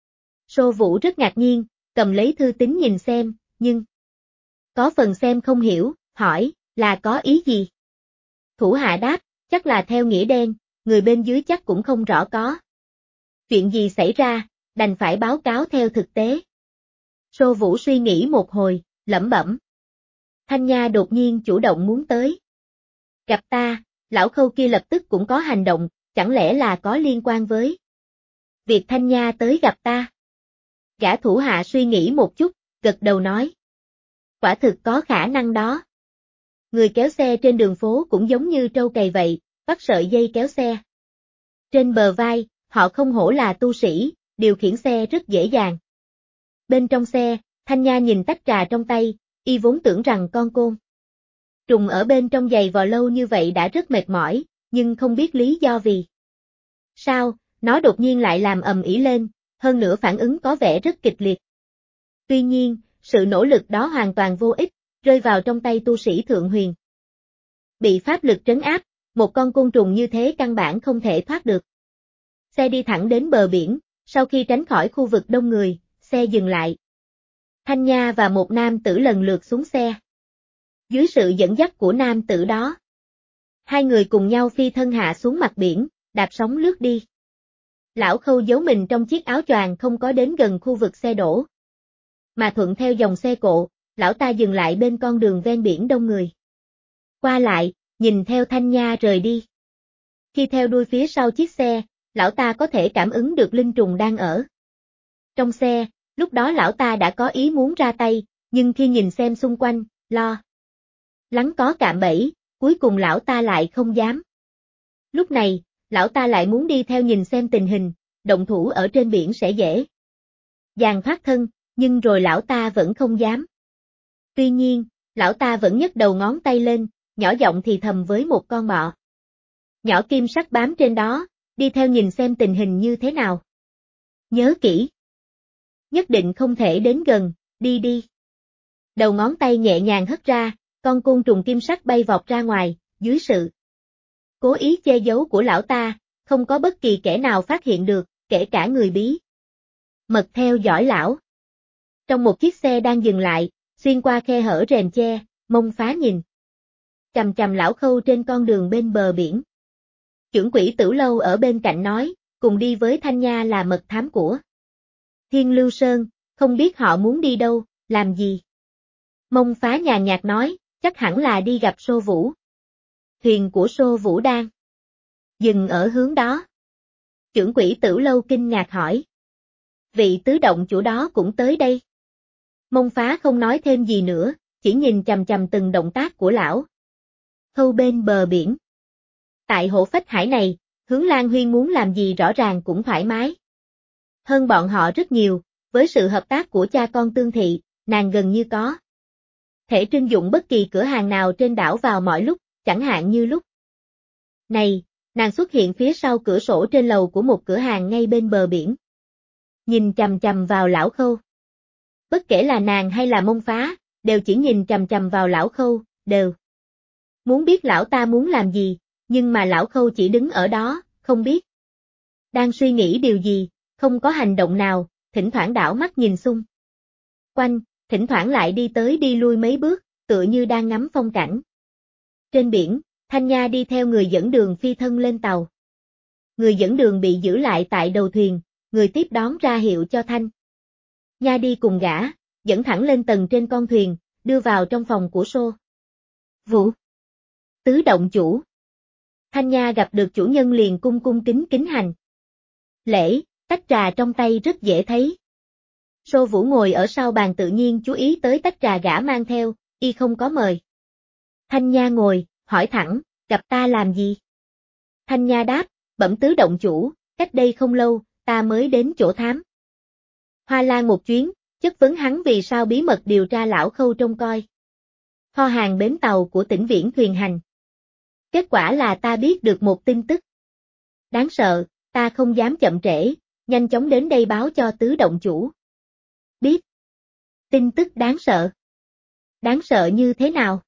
Sô Vũ rất ngạc nhiên, cầm lấy thư tín nhìn xem, nhưng có phần xem không hiểu, hỏi, là có ý gì? Thủ hạ đáp, chắc là theo nghĩa đen, người bên dưới chắc cũng không rõ có chuyện gì xảy ra, đành phải báo cáo theo thực tế. Sô Vũ suy nghĩ một hồi, lẩm bẩm. Thanh Nha đột nhiên chủ động muốn tới gặp ta, lão Khâu kia lập tức cũng có hành động, chẳng lẽ là có liên quan với việc Thanh Nha tới gặp ta? Gã thủ hạ suy nghĩ một chút, gật đầu nói. Quả thực có khả năng đó. Người kéo xe trên đường phố cũng giống như trâu cày vậy, vắt sợi dây kéo xe trên bờ vai, họ không hổ là tu sĩ, điều khiển xe rất dễ dàng. Bên trong xe, Thanh Nha nhìn tách trà trong tay, y vốn tưởng rằng con côn trùng ở bên trong giày vò lâu như vậy đã rất mệt mỏi, nhưng không biết lý do vì sao, nó đột nhiên lại làm ầm ĩ lên, hơn nữa phản ứng có vẻ rất kịch liệt. Tuy nhiên, sự nỗ lực đó hoàn toàn vô ích, rơi vào trong tay tu sĩ thượng huyền. Bị pháp lực trấn áp, một con côn trùng như thế căn bản không thể thoát được. Xe đi thẳng đến bờ biển, sau khi tránh khỏi khu vực đông người, xe dừng lại. Thanh Nha và một nam tử lần lượt xuống xe. Dưới sự dẫn dắt của nam tử đó, hai người cùng nhau phi thân hạ xuống mặt biển, đạp sóng lướt đi. Lão Khâu giấu mình trong chiếc áo choàng không có đến gần khu vực xe đổ, mà thuận theo dòng xe cộ, lão ta dừng lại bên con đường ven biển đông người. Qua lại, nhìn theo Thanh Nha rời đi. Khi theo đuôi phía sau chiếc xe, lão ta có thể cảm ứng được linh trùng đang ở trong xe, lúc đó lão ta đã có ý muốn ra tay, nhưng khi nhìn xem xung quanh, lo lắng có cạm bẫy, cuối cùng lão ta lại không dám. Lúc này, lão ta lại muốn đi theo nhìn xem tình hình, động thủ ở trên biển sẽ dễ dàng thoát thân, nhưng rồi lão ta vẫn không dám. Tuy nhiên, lão ta vẫn nhấc đầu ngón tay lên, nhỏ giọng thì thầm với một con bọ nhỏ kim sắc bám trên đó, đi theo nhìn xem tình hình như thế nào. Nhớ kỹ. Nhất định không thể đến gần, đi đi. Đầu ngón tay nhẹ nhàng hất ra, con côn trùng kim sắc bay vọt ra ngoài, dưới sự cố ý che giấu của lão ta, không có bất kỳ kẻ nào phát hiện được, kể cả người bí mật theo dõi lão. Trong một chiếc xe đang dừng lại, xuyên qua khe hở rèm che, Mông Phá nhìn chằm chằm lão Khâu trên con đường bên bờ biển. Trưởng quỹ Tửu lâu ở bên cạnh nói, cùng đi với Thanh Nha là mật thám của Thiên Lưu Sơn, không biết họ muốn đi đâu, làm gì. Mông Phá nhàn nhạt nói, chắc hẳn là đi gặp Sô Vũ. Thuyền của Sô Vũ đang dừng ở hướng đó. Chưởng Quỷ Tử Lâu kinh ngạc hỏi. Vị tứ động chủ đó cũng tới đây. Mông Phá không nói thêm gì nữa, chỉ nhìn chằm chằm từng động tác của lão. Khâu bên bờ biển. Tại Hổ Phách Hải này, Hướng Lan Huyên muốn làm gì rõ ràng cũng thoải mái. Hơn bọn họ rất nhiều, với sự hợp tác của cha con Tương Thị, nàng gần như có thể trưng dụng bất kỳ cửa hàng nào trên đảo vào mọi lúc, chẳng hạn như lúc này, nàng xuất hiện phía sau cửa sổ trên lầu của một cửa hàng ngay bên bờ biển. Nhìn chằm chằm vào lão Khâu. Bất kể là nàng hay là Mông Phá, đều chỉ nhìn chằm chằm vào lão Khâu, đều muốn biết lão ta muốn làm gì, nhưng mà lão Khâu chỉ đứng ở đó, không biết đang suy nghĩ điều gì, không có hành động nào, thỉnh thoảng đảo mắt nhìn xung quanh, thỉnh thoảng lại đi tới đi lui mấy bước, tựa như đang ngắm phong cảnh. Trên biển, Thanh Nha đi theo người dẫn đường phi thân lên tàu. Người dẫn đường bị giữ lại tại đầu thuyền, người tiếp đón ra hiệu cho Thanh Nha đi cùng gã, dẫn thẳng lên tầng trên con thuyền, đưa vào trong phòng của Sô Vũ. Tứ động chủ. Thanh Nha gặp được chủ nhân liền cung cung kính kính hành lễ, tách trà trong tay rất dễ thấy. Sô Vũ ngồi ở sau bàn tự nhiên chú ý tới tách trà gã mang theo, y không có mời. Thanh Nha ngồi, hỏi thẳng, gặp ta làm gì? Thanh Nha đáp, bẩm tứ động chủ, cách đây không lâu, ta mới đến chỗ thám Hoa Lan một chuyến, chất vấn hắn vì sao bí mật điều tra lão Khâu trông coi kho hàng bến tàu của tỉnh Viễn Thuyền Hành. Kết quả là ta biết được một tin tức đáng sợ, ta không dám chậm trễ, nhanh chóng đến đây báo cho tứ động chủ. Biết. Tin tức đáng sợ. Đáng sợ như thế nào?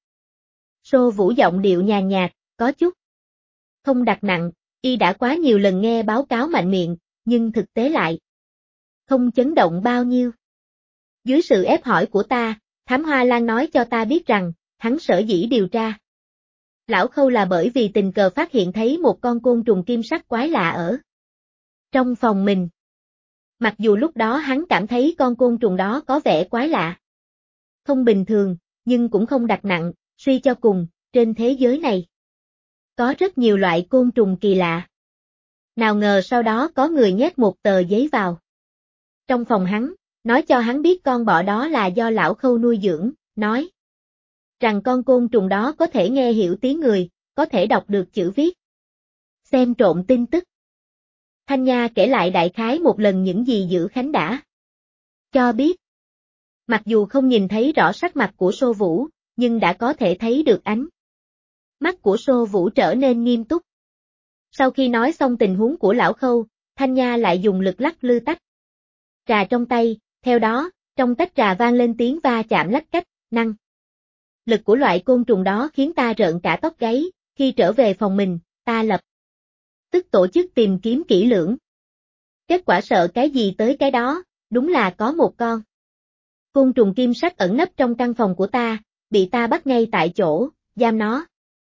Sô Vũ giọng điệu nhàn nhạt, có chút không đặt nặng, y đã quá nhiều lần nghe báo cáo mạnh miệng, nhưng thực tế lại không chấn động bao nhiêu. Dưới sự ép hỏi của ta, Thám Hoa Lan nói cho ta biết rằng, hắn sở dĩ điều tra lão Khâu là bởi vì tình cờ phát hiện thấy một con côn trùng kim sắc quái lạ ở trong phòng mình. Mặc dù lúc đó hắn cảm thấy con côn trùng đó có vẻ quái lạ, không bình thường, nhưng cũng không đặt nặng, suy cho cùng, trên thế giới này có rất nhiều loại côn trùng kỳ lạ. Nào ngờ sau đó có người nhét một tờ giấy vào trong phòng hắn, nói cho hắn biết con bọ đó là do lão Khâu nuôi dưỡng, nói rằng con côn trùng đó có thể nghe hiểu tiếng người, có thể đọc được chữ viết. Xem trộm tin tức. Thanh Nha kể lại đại khái một lần những gì Dữ Khánh đã cho biết. Mặc dù không nhìn thấy rõ sắc mặt của Sô Vũ, nhưng đã có thể thấy được ánh mắt của Sô Vũ trở nên nghiêm túc. Sau khi nói xong tình huống của lão Khâu, Thanh Nha lại dùng lực lắc lư tách trà trong tay, theo đó, trong tách trà vang lên tiếng va chạm lách cách, năng lực của loại côn trùng đó khiến ta rợn cả tóc gáy, khi trở về phòng mình, ta lập tức tổ chức tìm kiếm kỹ lưỡng. Kết quả sợ cái gì tới cái đó, đúng là có một con côn trùng kim sắc ẩn nấp trong căn phòng của ta, bị ta bắt ngay tại chỗ, giam nó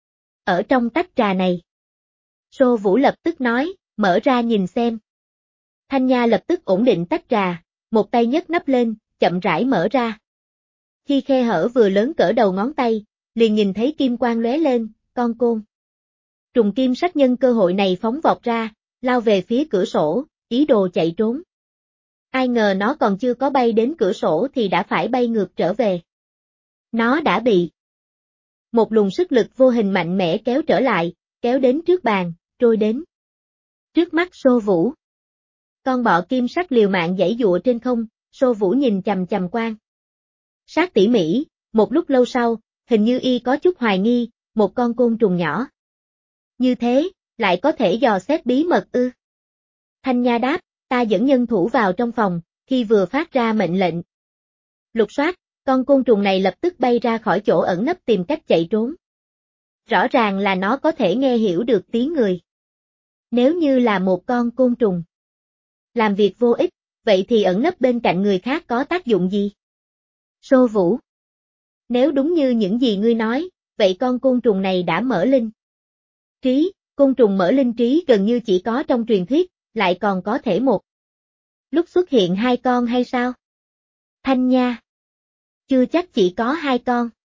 ở trong tách trà này. Sô Vũ lập tức nói, mở ra nhìn xem. Thanh Nha lập tức ổn định tách trà, một tay nhấc nắp lên, chậm rãi mở ra. Khi khe hở vừa lớn cỡ đầu ngón tay, liền nhìn thấy kim quang lóe lên, con côn trùng kim sắc nhân cơ hội này phóng vọt ra, lao về phía cửa sổ, ý đồ chạy trốn. Ai ngờ nó còn chưa có bay đến cửa sổ thì đã phải bay ngược trở về. Nó đã bị một luồng sức lực vô hình mạnh mẽ kéo trở lại, kéo đến trước bàn, trôi đến trước mắt Sô Vũ. Con bọ kim sắc liều mạng giãy giụa trên không, Sô Vũ nhìn chằm chằm quan sát tỉ mỉ, một lúc lâu sau, hình như y có chút hoài nghi, một con côn trùng nhỏ như thế, lại có thể dò xét bí mật ư? Thanh Nha đáp, ta dẫn nhân thủ vào trong phòng, khi vừa phát ra mệnh lệnh lục soát, con côn trùng này lập tức bay ra khỏi chỗ ẩn nấp tìm cách chạy trốn. Rõ ràng là nó có thể nghe hiểu được tiếng người. Nếu như là một con côn trùng làm việc vô ích, vậy thì ẩn nấp bên cạnh người khác có tác dụng gì? Sô Vũ. Nếu đúng như những gì ngươi nói, vậy con côn trùng này đã mở linh trí, côn trùng mở linh trí gần như chỉ có trong truyền thuyết, lại còn có thể một lúc xuất hiện hai con hay sao? Thanh Nha chưa chắc chỉ có 2 con.